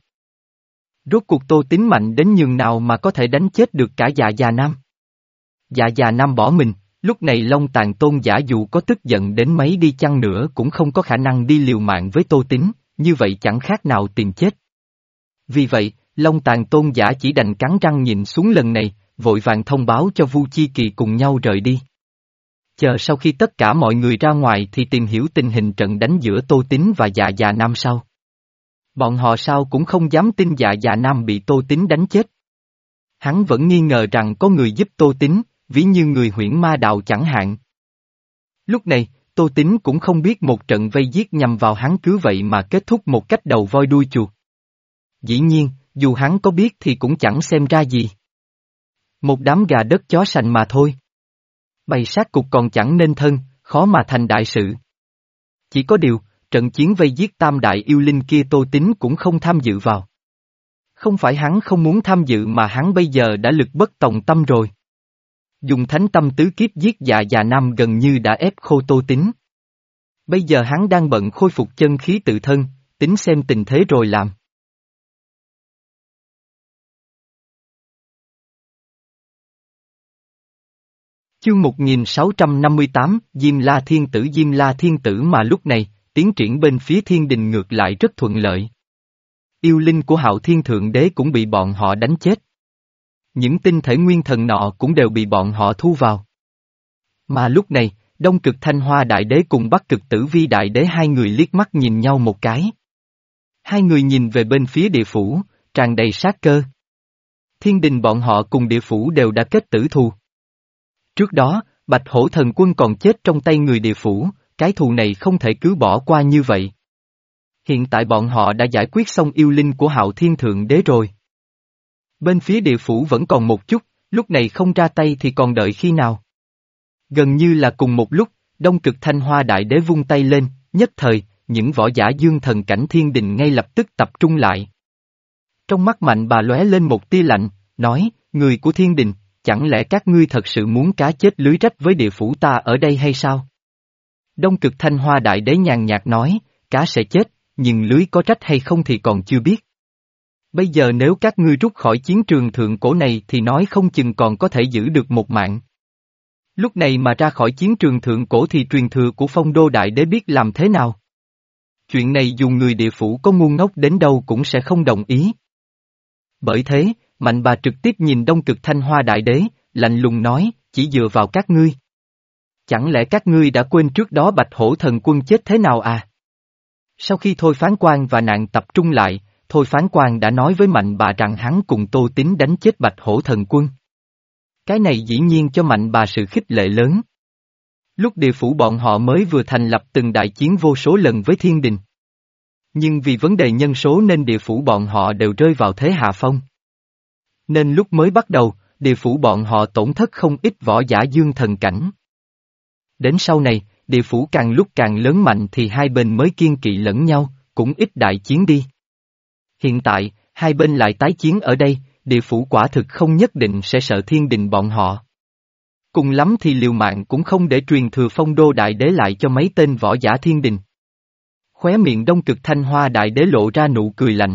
Rốt cuộc Tô Tín mạnh đến nhường nào mà có thể đánh chết được cả Dạ Già Nam. Dạ Già Nam bỏ mình, lúc này Long Tàn Tôn giả dù có tức giận đến mấy đi chăng nữa cũng không có khả năng đi liều mạng với Tô Tín, như vậy chẳng khác nào tìm chết. Vì vậy, Long Tàn Tôn giả chỉ đành cắn răng nhìn xuống lần này, vội vàng thông báo cho Vu Chi Kỳ cùng nhau rời đi. Chờ sau khi tất cả mọi người ra ngoài thì tìm hiểu tình hình trận đánh giữa Tô Tín và Dạ Già Nam sau. Bọn họ sao cũng không dám tin Dạ Già Nam bị Tô Tín đánh chết. Hắn vẫn nghi ngờ rằng có người giúp Tô Tín, ví như người Huyễn Ma Đạo chẳng hạn. Lúc này, Tô Tín cũng không biết một trận vây giết nhằm vào hắn cứ vậy mà kết thúc một cách đầu voi đuôi chuột. Dĩ nhiên, dù hắn có biết thì cũng chẳng xem ra gì. Một đám gà đất chó sành mà thôi. Bày sát cục còn chẳng nên thân, khó mà thành đại sự. Chỉ có điều, trận chiến vây giết tam đại yêu linh kia Tô Tín cũng không tham dự vào. Không phải hắn không muốn tham dự mà hắn bây giờ đã lực bất tòng tâm rồi. Dùng thánh tâm tứ kiếp giết Dạ Già Nam gần như đã ép khô Tô Tín. Bây giờ hắn đang bận khôi phục chân khí tự thân, tính xem tình thế rồi làm. Chương một nghìn sáu trăm năm mươi tám, Diêm La Thiên Tử Diêm La Thiên Tử mà lúc này, tiến triển bên phía thiên đình ngược lại rất thuận lợi. Yêu linh của Hạo Thiên Thượng Đế cũng bị bọn họ đánh chết. Những tinh thể nguyên thần nọ cũng đều bị bọn họ thu vào. Mà lúc này, Đông Cực Thanh Hoa Đại Đế cùng Bắc Cực Tử Vi Đại Đế hai người liếc mắt nhìn nhau một cái. Hai người nhìn về bên phía địa phủ, tràn đầy sát cơ. Thiên đình bọn họ cùng địa phủ đều đã kết tử thù. Trước đó, Bạch Hổ Thần Quân còn chết trong tay người địa phủ, cái thù này không thể cứ bỏ qua như vậy. Hiện tại bọn họ đã giải quyết xong yêu linh của Hạo Thiên Thượng Đế rồi. Bên phía địa phủ vẫn còn một chút, lúc này không ra tay thì còn đợi khi nào. Gần như là cùng một lúc, Đông Cực Thanh Hoa Đại Đế vung tay lên, nhất thời, những võ giả dương thần cảnh thiên đình ngay lập tức tập trung lại. Trong mắt Mạnh Bà lóe lên một tia lạnh, nói, người của thiên đình, chẳng lẽ các ngươi thật sự muốn cá chết lưới rách với địa phủ ta ở đây hay sao? Đông Cực Thanh Hoa Đại Đế nhàn nhạt nói, cá sẽ chết, nhưng lưới có rách hay không thì còn chưa biết. Bây giờ nếu các ngươi rút khỏi chiến trường thượng cổ này thì nói không chừng còn có thể giữ được một mạng. Lúc này mà ra khỏi chiến trường thượng cổ thì truyền thừa của Phong Đô Đại Đế biết làm thế nào? Chuyện này dù người địa phủ có ngu ngốc đến đâu cũng sẽ không đồng ý. Bởi thế, Mạnh Bà trực tiếp nhìn Đông Cực Thanh Hoa Đại Đế, lạnh lùng nói, chỉ dựa vào các ngươi. Chẳng lẽ các ngươi đã quên trước đó Bạch Hổ Thần Quân chết thế nào à? Sau khi Thôi Phán Quan và nạn tập trung lại, Thôi Phán Quan đã nói với Mạnh Bà rằng hắn cùng Tô Tín đánh chết Bạch Hổ Thần Quân. Cái này dĩ nhiên cho Mạnh Bà sự khích lệ lớn. Lúc địa phủ bọn họ mới vừa thành lập từng đại chiến vô số lần với thiên đình. Nhưng vì vấn đề nhân số nên địa phủ bọn họ đều rơi vào thế hạ phong. Nên lúc mới bắt đầu, địa phủ bọn họ tổn thất không ít võ giả dương thần cảnh. Đến sau này, địa phủ càng lúc càng lớn mạnh thì hai bên mới kiên kỵ lẫn nhau, cũng ít đại chiến đi. Hiện tại, hai bên lại tái chiến ở đây, địa phủ quả thực không nhất định sẽ sợ thiên đình bọn họ. Cùng lắm thì liều mạng cũng không để truyền thừa Phong Đô Đại Đế lại cho mấy tên võ giả thiên đình. Khóe miệng Đông Cực Thanh Hoa Đại Đế lộ ra nụ cười lạnh.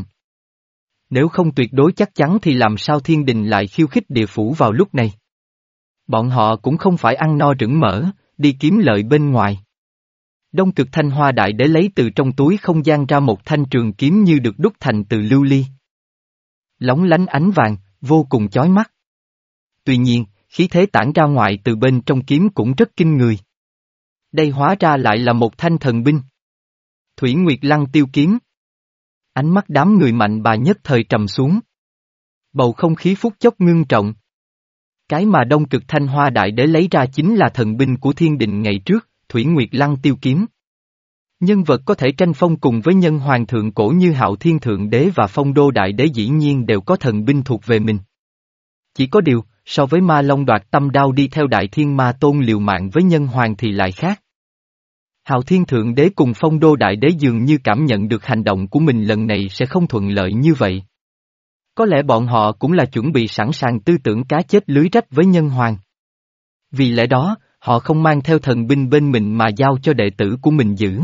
Nếu không tuyệt đối chắc chắn thì làm sao thiên đình lại khiêu khích địa phủ vào lúc này? Bọn họ cũng không phải ăn no rửng mỡ, đi kiếm lợi bên ngoài. Đông Cực Thanh Hoa Đại Đế lấy từ trong túi không gian ra một thanh trường kiếm như được đúc thành từ lưu ly. Lóng lánh ánh vàng, vô cùng chói mắt. Tuy nhiên, khí thế tản ra ngoài từ bên trong kiếm cũng rất kinh người. Đây hóa ra lại là một thanh thần binh. Thủy Nguyệt Lăng Tiêu Kiếm. Ánh mắt đám người Mạnh Bà nhất thời trầm xuống. Bầu không khí phút chốc ngưng trọng. Cái mà Đông Cực Thanh Hoa Đại Đế lấy ra chính là thần binh của thiên định ngày trước, Thủy Nguyệt Lăng Tiêu Kiếm. Nhân vật có thể tranh phong cùng với nhân hoàng thượng cổ như Hạo Thiên Thượng Đế và Phong Đô Đại Đế dĩ nhiên đều có thần binh thuộc về mình. Chỉ có điều, so với Ma Long Đoạt Tâm Đao đi theo Đại Thiên Ma Tôn liều mạng với nhân hoàng thì lại khác. Hạo Thiên Thượng Đế cùng Phong Đô Đại Đế dường như cảm nhận được hành động của mình lần này sẽ không thuận lợi như vậy. Có lẽ bọn họ cũng là chuẩn bị sẵn sàng tư tưởng cá chết lưới rách với nhân hoàng. Vì lẽ đó, họ không mang theo thần binh bên mình mà giao cho đệ tử của mình giữ.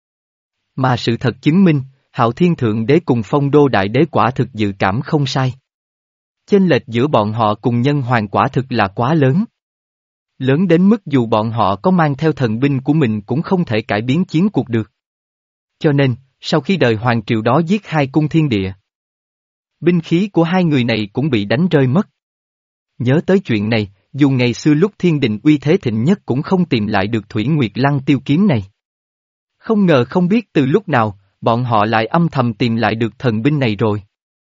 Mà sự thật chứng minh, Hạo Thiên Thượng Đế cùng Phong Đô Đại Đế quả thực dự cảm không sai. Chênh lệch giữa bọn họ cùng nhân hoàng quả thực là quá lớn. Lớn đến mức dù bọn họ có mang theo thần binh của mình cũng không thể cải biến chiến cuộc được. Cho nên, sau khi đời hoàng triều đó giết hai cung thiên địa, binh khí của hai người này cũng bị đánh rơi mất. Nhớ tới chuyện này, dù ngày xưa lúc thiên đình uy thế thịnh nhất cũng không tìm lại được Thủy Nguyệt Lăng Tiêu Kiếm này. Không ngờ không biết từ lúc nào, bọn họ lại âm thầm tìm lại được thần binh này rồi.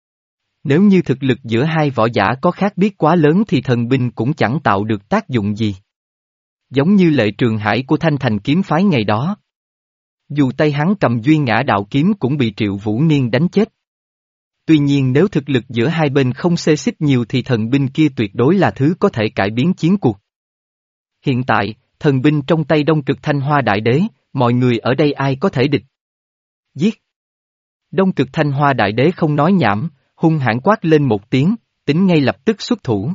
Nếu như thực lực giữa hai võ giả có khác biệt quá lớn thì thần binh cũng chẳng tạo được tác dụng gì. Giống như Lệ Trường Hải của Thanh Thành kiếm phái ngày đó. Dù tay hắn cầm Duy Ngã Đạo Kiếm cũng bị Triệu Vũ Niên đánh chết. Tuy nhiên nếu thực lực giữa hai bên không xê xích nhiều thì thần binh kia tuyệt đối là thứ có thể cải biến chiến cuộc. Hiện tại, thần binh trong tay Đông Cực Thanh Hoa Đại Đế, mọi người ở đây ai có thể địch? Giết! Đông Cực Thanh Hoa Đại Đế không nói nhảm, hung hãn quát lên một tiếng, tính ngay lập tức xuất thủ.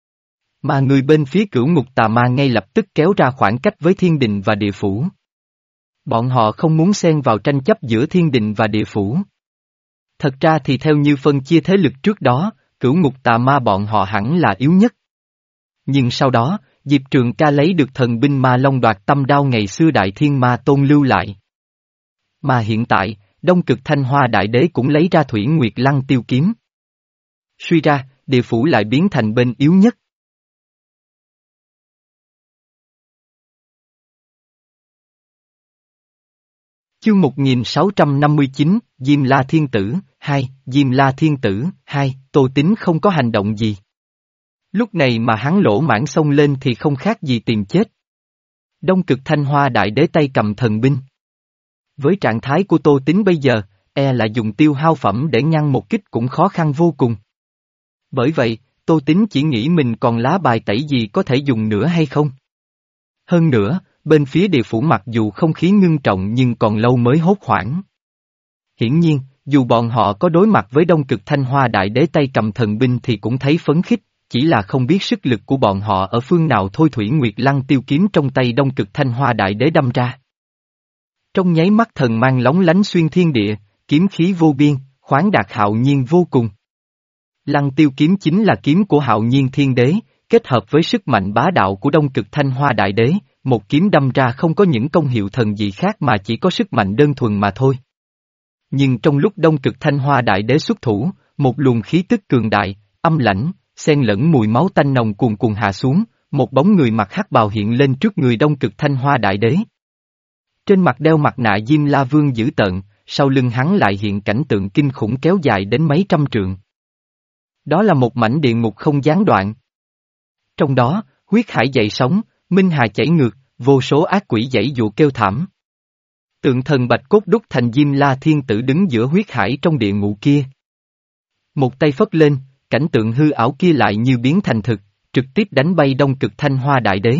Mà người bên phía Cửu Ngục Tà Ma ngay lập tức kéo ra khoảng cách với thiên đình và địa phủ. Bọn họ không muốn xen vào tranh chấp giữa thiên đình và địa phủ. Thật ra thì theo như phân chia thế lực trước đó, Cửu Ngục Tà Ma bọn họ hẳn là yếu nhất. Nhưng sau đó, Diệp Trường Ca lấy được thần binh Ma Long Đoạt Tâm Đao ngày xưa Đại Thiên Ma Tôn lưu lại. Mà hiện tại, Đông Cực Thanh Hoa Đại Đế cũng lấy ra Thủy Nguyệt Lăng Tiêu Kiếm. Suy ra, địa phủ lại biến thành bên yếu nhất. Chương một nghìn sáu trăm năm mươi chín, Diêm La Thiên Tử, hai, Diêm La Thiên Tử, hai, Tô Tín không có hành động gì. Lúc này mà hắn lỗ mãng xông lên thì không khác gì tìm chết. Đông Cực Thanh Hoa Đại Đế tay cầm thần binh. Với trạng thái của Tô Tín bây giờ, e là dùng tiêu hao phẩm để ngăn một kích cũng khó khăn vô cùng. Bởi vậy, Tô Tín chỉ nghĩ mình còn lá bài tẩy gì có thể dùng nữa hay không. Hơn nữa, bên phía địa phủ mặc dù không khí ngưng trọng nhưng còn lâu mới hốt hoảng. Hiển nhiên, dù bọn họ có đối mặt với Đông Cực Thanh Hoa Đại Đế tay cầm thần binh thì cũng thấy phấn khích, chỉ là không biết sức lực của bọn họ ở phương nào thôi. Thủy Nguyệt Lăng Tiêu Kiếm trong tay Đông Cực Thanh Hoa Đại Đế đâm ra. Trong nháy mắt thần mang lóng lánh xuyên thiên địa, kiếm khí vô biên, khoáng đạt hạo nhiên vô cùng. Lăng Tiêu Kiếm chính là kiếm của Hạo Nhiên Thiên Đế, kết hợp với sức mạnh bá đạo của Đông Cực Thanh Hoa Đại Đế, một kiếm đâm ra không có những công hiệu thần gì khác mà chỉ có sức mạnh đơn thuần mà thôi. Nhưng trong lúc Đông Cực Thanh Hoa Đại Đế xuất thủ, một luồng khí tức cường đại, âm lãnh, xen lẫn mùi máu tanh nồng cuồn cuồn hạ xuống, một bóng người mặc hắc bào hiện lên trước người Đông Cực Thanh Hoa Đại Đế. Trên mặt đeo mặt nạ Diêm La Vương dữ tợn, sau lưng hắn lại hiện cảnh tượng kinh khủng kéo dài đến mấy trăm trượng. Đó là một mảnh địa ngục không gián đoạn. Trong đó, huyết hải dậy sóng, minh hà chảy ngược, vô số ác quỷ giãy giụa kêu thảm. Tượng thần bạch cốt đúc thành Diêm La Thiên Tử đứng giữa huyết hải trong địa ngục kia. Một tay phất lên, cảnh tượng hư ảo kia lại như biến thành thực, trực tiếp đánh bay Đông Cực Thanh Hoa Đại Đế.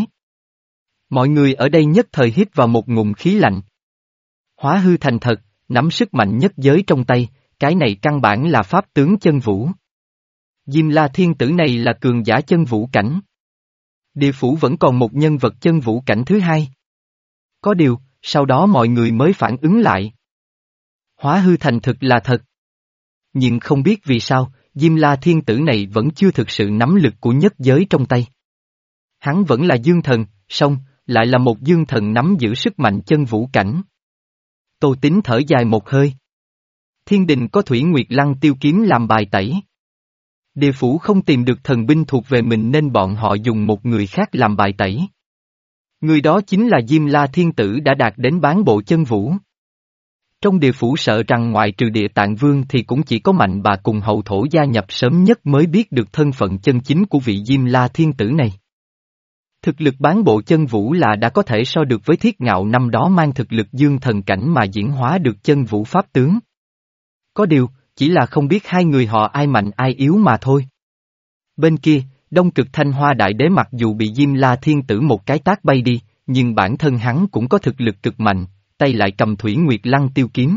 Mọi người ở đây nhất thời hít vào một ngụm khí lạnh. Hóa hư thành thật, nắm sức mạnh nhất giới trong tay, cái này căn bản là pháp tướng chân vũ. Diêm La Thiên Tử này là cường giả chân vũ cảnh. Địa phủ vẫn còn một nhân vật chân vũ cảnh thứ hai. Có điều, sau đó mọi người mới phản ứng lại. Hóa hư thành thực là thật. Nhưng không biết vì sao, Diêm La Thiên Tử này vẫn chưa thực sự nắm lực của nhất giới trong tay. Hắn vẫn là dương thần, song, lại là một dương thần nắm giữ sức mạnh chân vũ cảnh. Tô Tín thở dài một hơi. Thiên đình có Thủy Nguyệt Lăng tiêu kiếm làm bài tẩy. Địa phủ không tìm được thần binh thuộc về mình nên bọn họ dùng một người khác làm bài tẩy. Người đó chính là Diêm La Thiên Tử đã đạt đến bán bộ chân vũ. Trong địa phủ sợ rằng ngoại trừ Địa Tạng Vương thì cũng chỉ có Mạnh Bà cùng hậu thổ gia nhập sớm nhất mới biết được thân phận chân chính của vị Diêm La Thiên Tử này. Thực lực bán bộ chân vũ là đã có thể so được với Thiết Ngạo năm đó mang thực lực dương thần cảnh mà diễn hóa được chân vũ pháp tướng. Có điều, chỉ là không biết hai người họ ai mạnh ai yếu mà thôi. Bên kia, Đông Cực Thanh Hoa Đại Đế mặc dù bị Diêm La Thiên Tử một cái tát bay đi, nhưng bản thân hắn cũng có thực lực cực mạnh, tay lại cầm Thủy Nguyệt Lăng tiêu kiếm.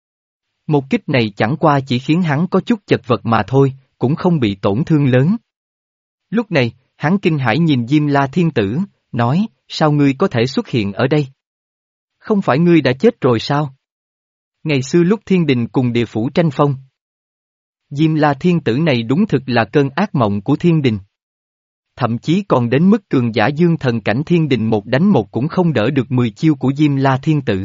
Một kích này chẳng qua chỉ khiến hắn có chút chật vật mà thôi, cũng không bị tổn thương lớn. Lúc này, hắn kinh hãi nhìn Diêm La Thiên Tử, nói, sao ngươi có thể xuất hiện ở đây? Không phải ngươi đã chết rồi sao? Ngày xưa lúc thiên đình cùng địa phủ tranh phong. Diêm La Thiên Tử này đúng thực là cơn ác mộng của thiên đình. Thậm chí còn đến mức cường giả dương thần cảnh thiên đình một đánh một cũng không đỡ được mười chiêu của Diêm La Thiên Tử.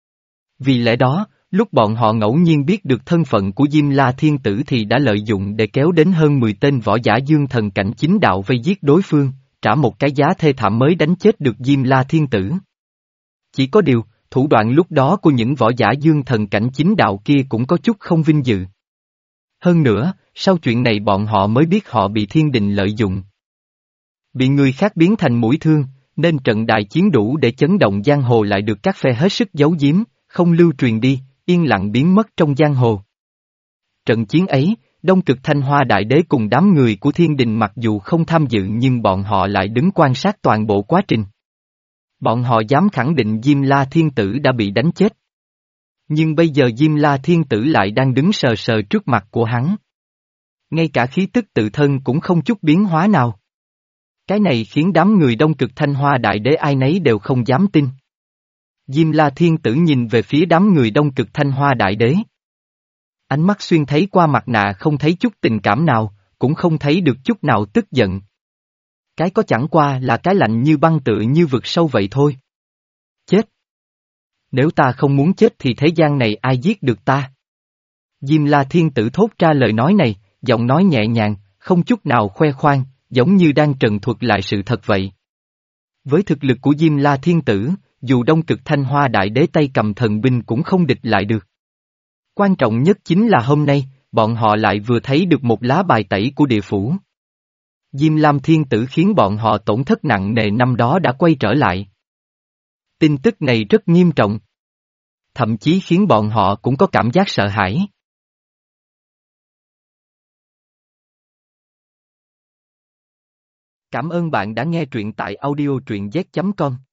Vì lẽ đó, lúc bọn họ ngẫu nhiên biết được thân phận của Diêm La Thiên Tử thì đã lợi dụng để kéo đến hơn mười tên võ giả dương thần cảnh chính đạo vây giết đối phương, trả một cái giá thê thảm mới đánh chết được Diêm La Thiên Tử. Chỉ có điều, thủ đoạn lúc đó của những võ giả dương thần cảnh chính đạo kia cũng có chút không vinh dự. Hơn nữa, sau chuyện này bọn họ mới biết họ bị thiên đình lợi dụng. Bị người khác biến thành mũi thương, nên trận đại chiến đủ để chấn động giang hồ lại được các phe hết sức giấu giếm, không lưu truyền đi, yên lặng biến mất trong giang hồ. Trận chiến ấy, Đông Cực Thanh Hoa Đại Đế cùng đám người của thiên đình mặc dù không tham dự nhưng bọn họ lại đứng quan sát toàn bộ quá trình. Bọn họ dám khẳng định Diêm La Thiên Tử đã bị đánh chết. Nhưng bây giờ Diêm La Thiên Tử lại đang đứng sờ sờ trước mặt của hắn. Ngay cả khí tức tự thân cũng không chút biến hóa nào. Cái này khiến đám người Đông Cực Thanh Hoa Đại Đế ai nấy đều không dám tin. Diêm La Thiên Tử nhìn về phía đám người Đông Cực Thanh Hoa Đại Đế. Ánh mắt xuyên thấy qua mặt nạ không thấy chút tình cảm nào, cũng không thấy được chút nào tức giận. Cái có chẳng qua là cái lạnh như băng tựa như vực sâu vậy thôi. Chết! Nếu ta không muốn chết thì thế gian này ai giết được ta? Diêm La Thiên Tử thốt ra lời nói này, giọng nói nhẹ nhàng, không chút nào khoe khoang, giống như đang trần thuật lại sự thật vậy. Với thực lực của Diêm La Thiên Tử, dù Đông Cực Thanh Hoa Đại Đế tay cầm thần binh cũng không địch lại được. Quan trọng nhất chính là hôm nay, bọn họ lại vừa thấy được một lá bài tẩy của địa phủ. Diêm Lam Thiên Tử khiến bọn họ tổn thất nặng nề năm đó đã quay trở lại. Tin tức này rất nghiêm trọng. Thậm chí khiến bọn họ cũng có cảm giác sợ hãi. Cảm ơn bạn đã nghe truyện tại audio truyện z chấm com.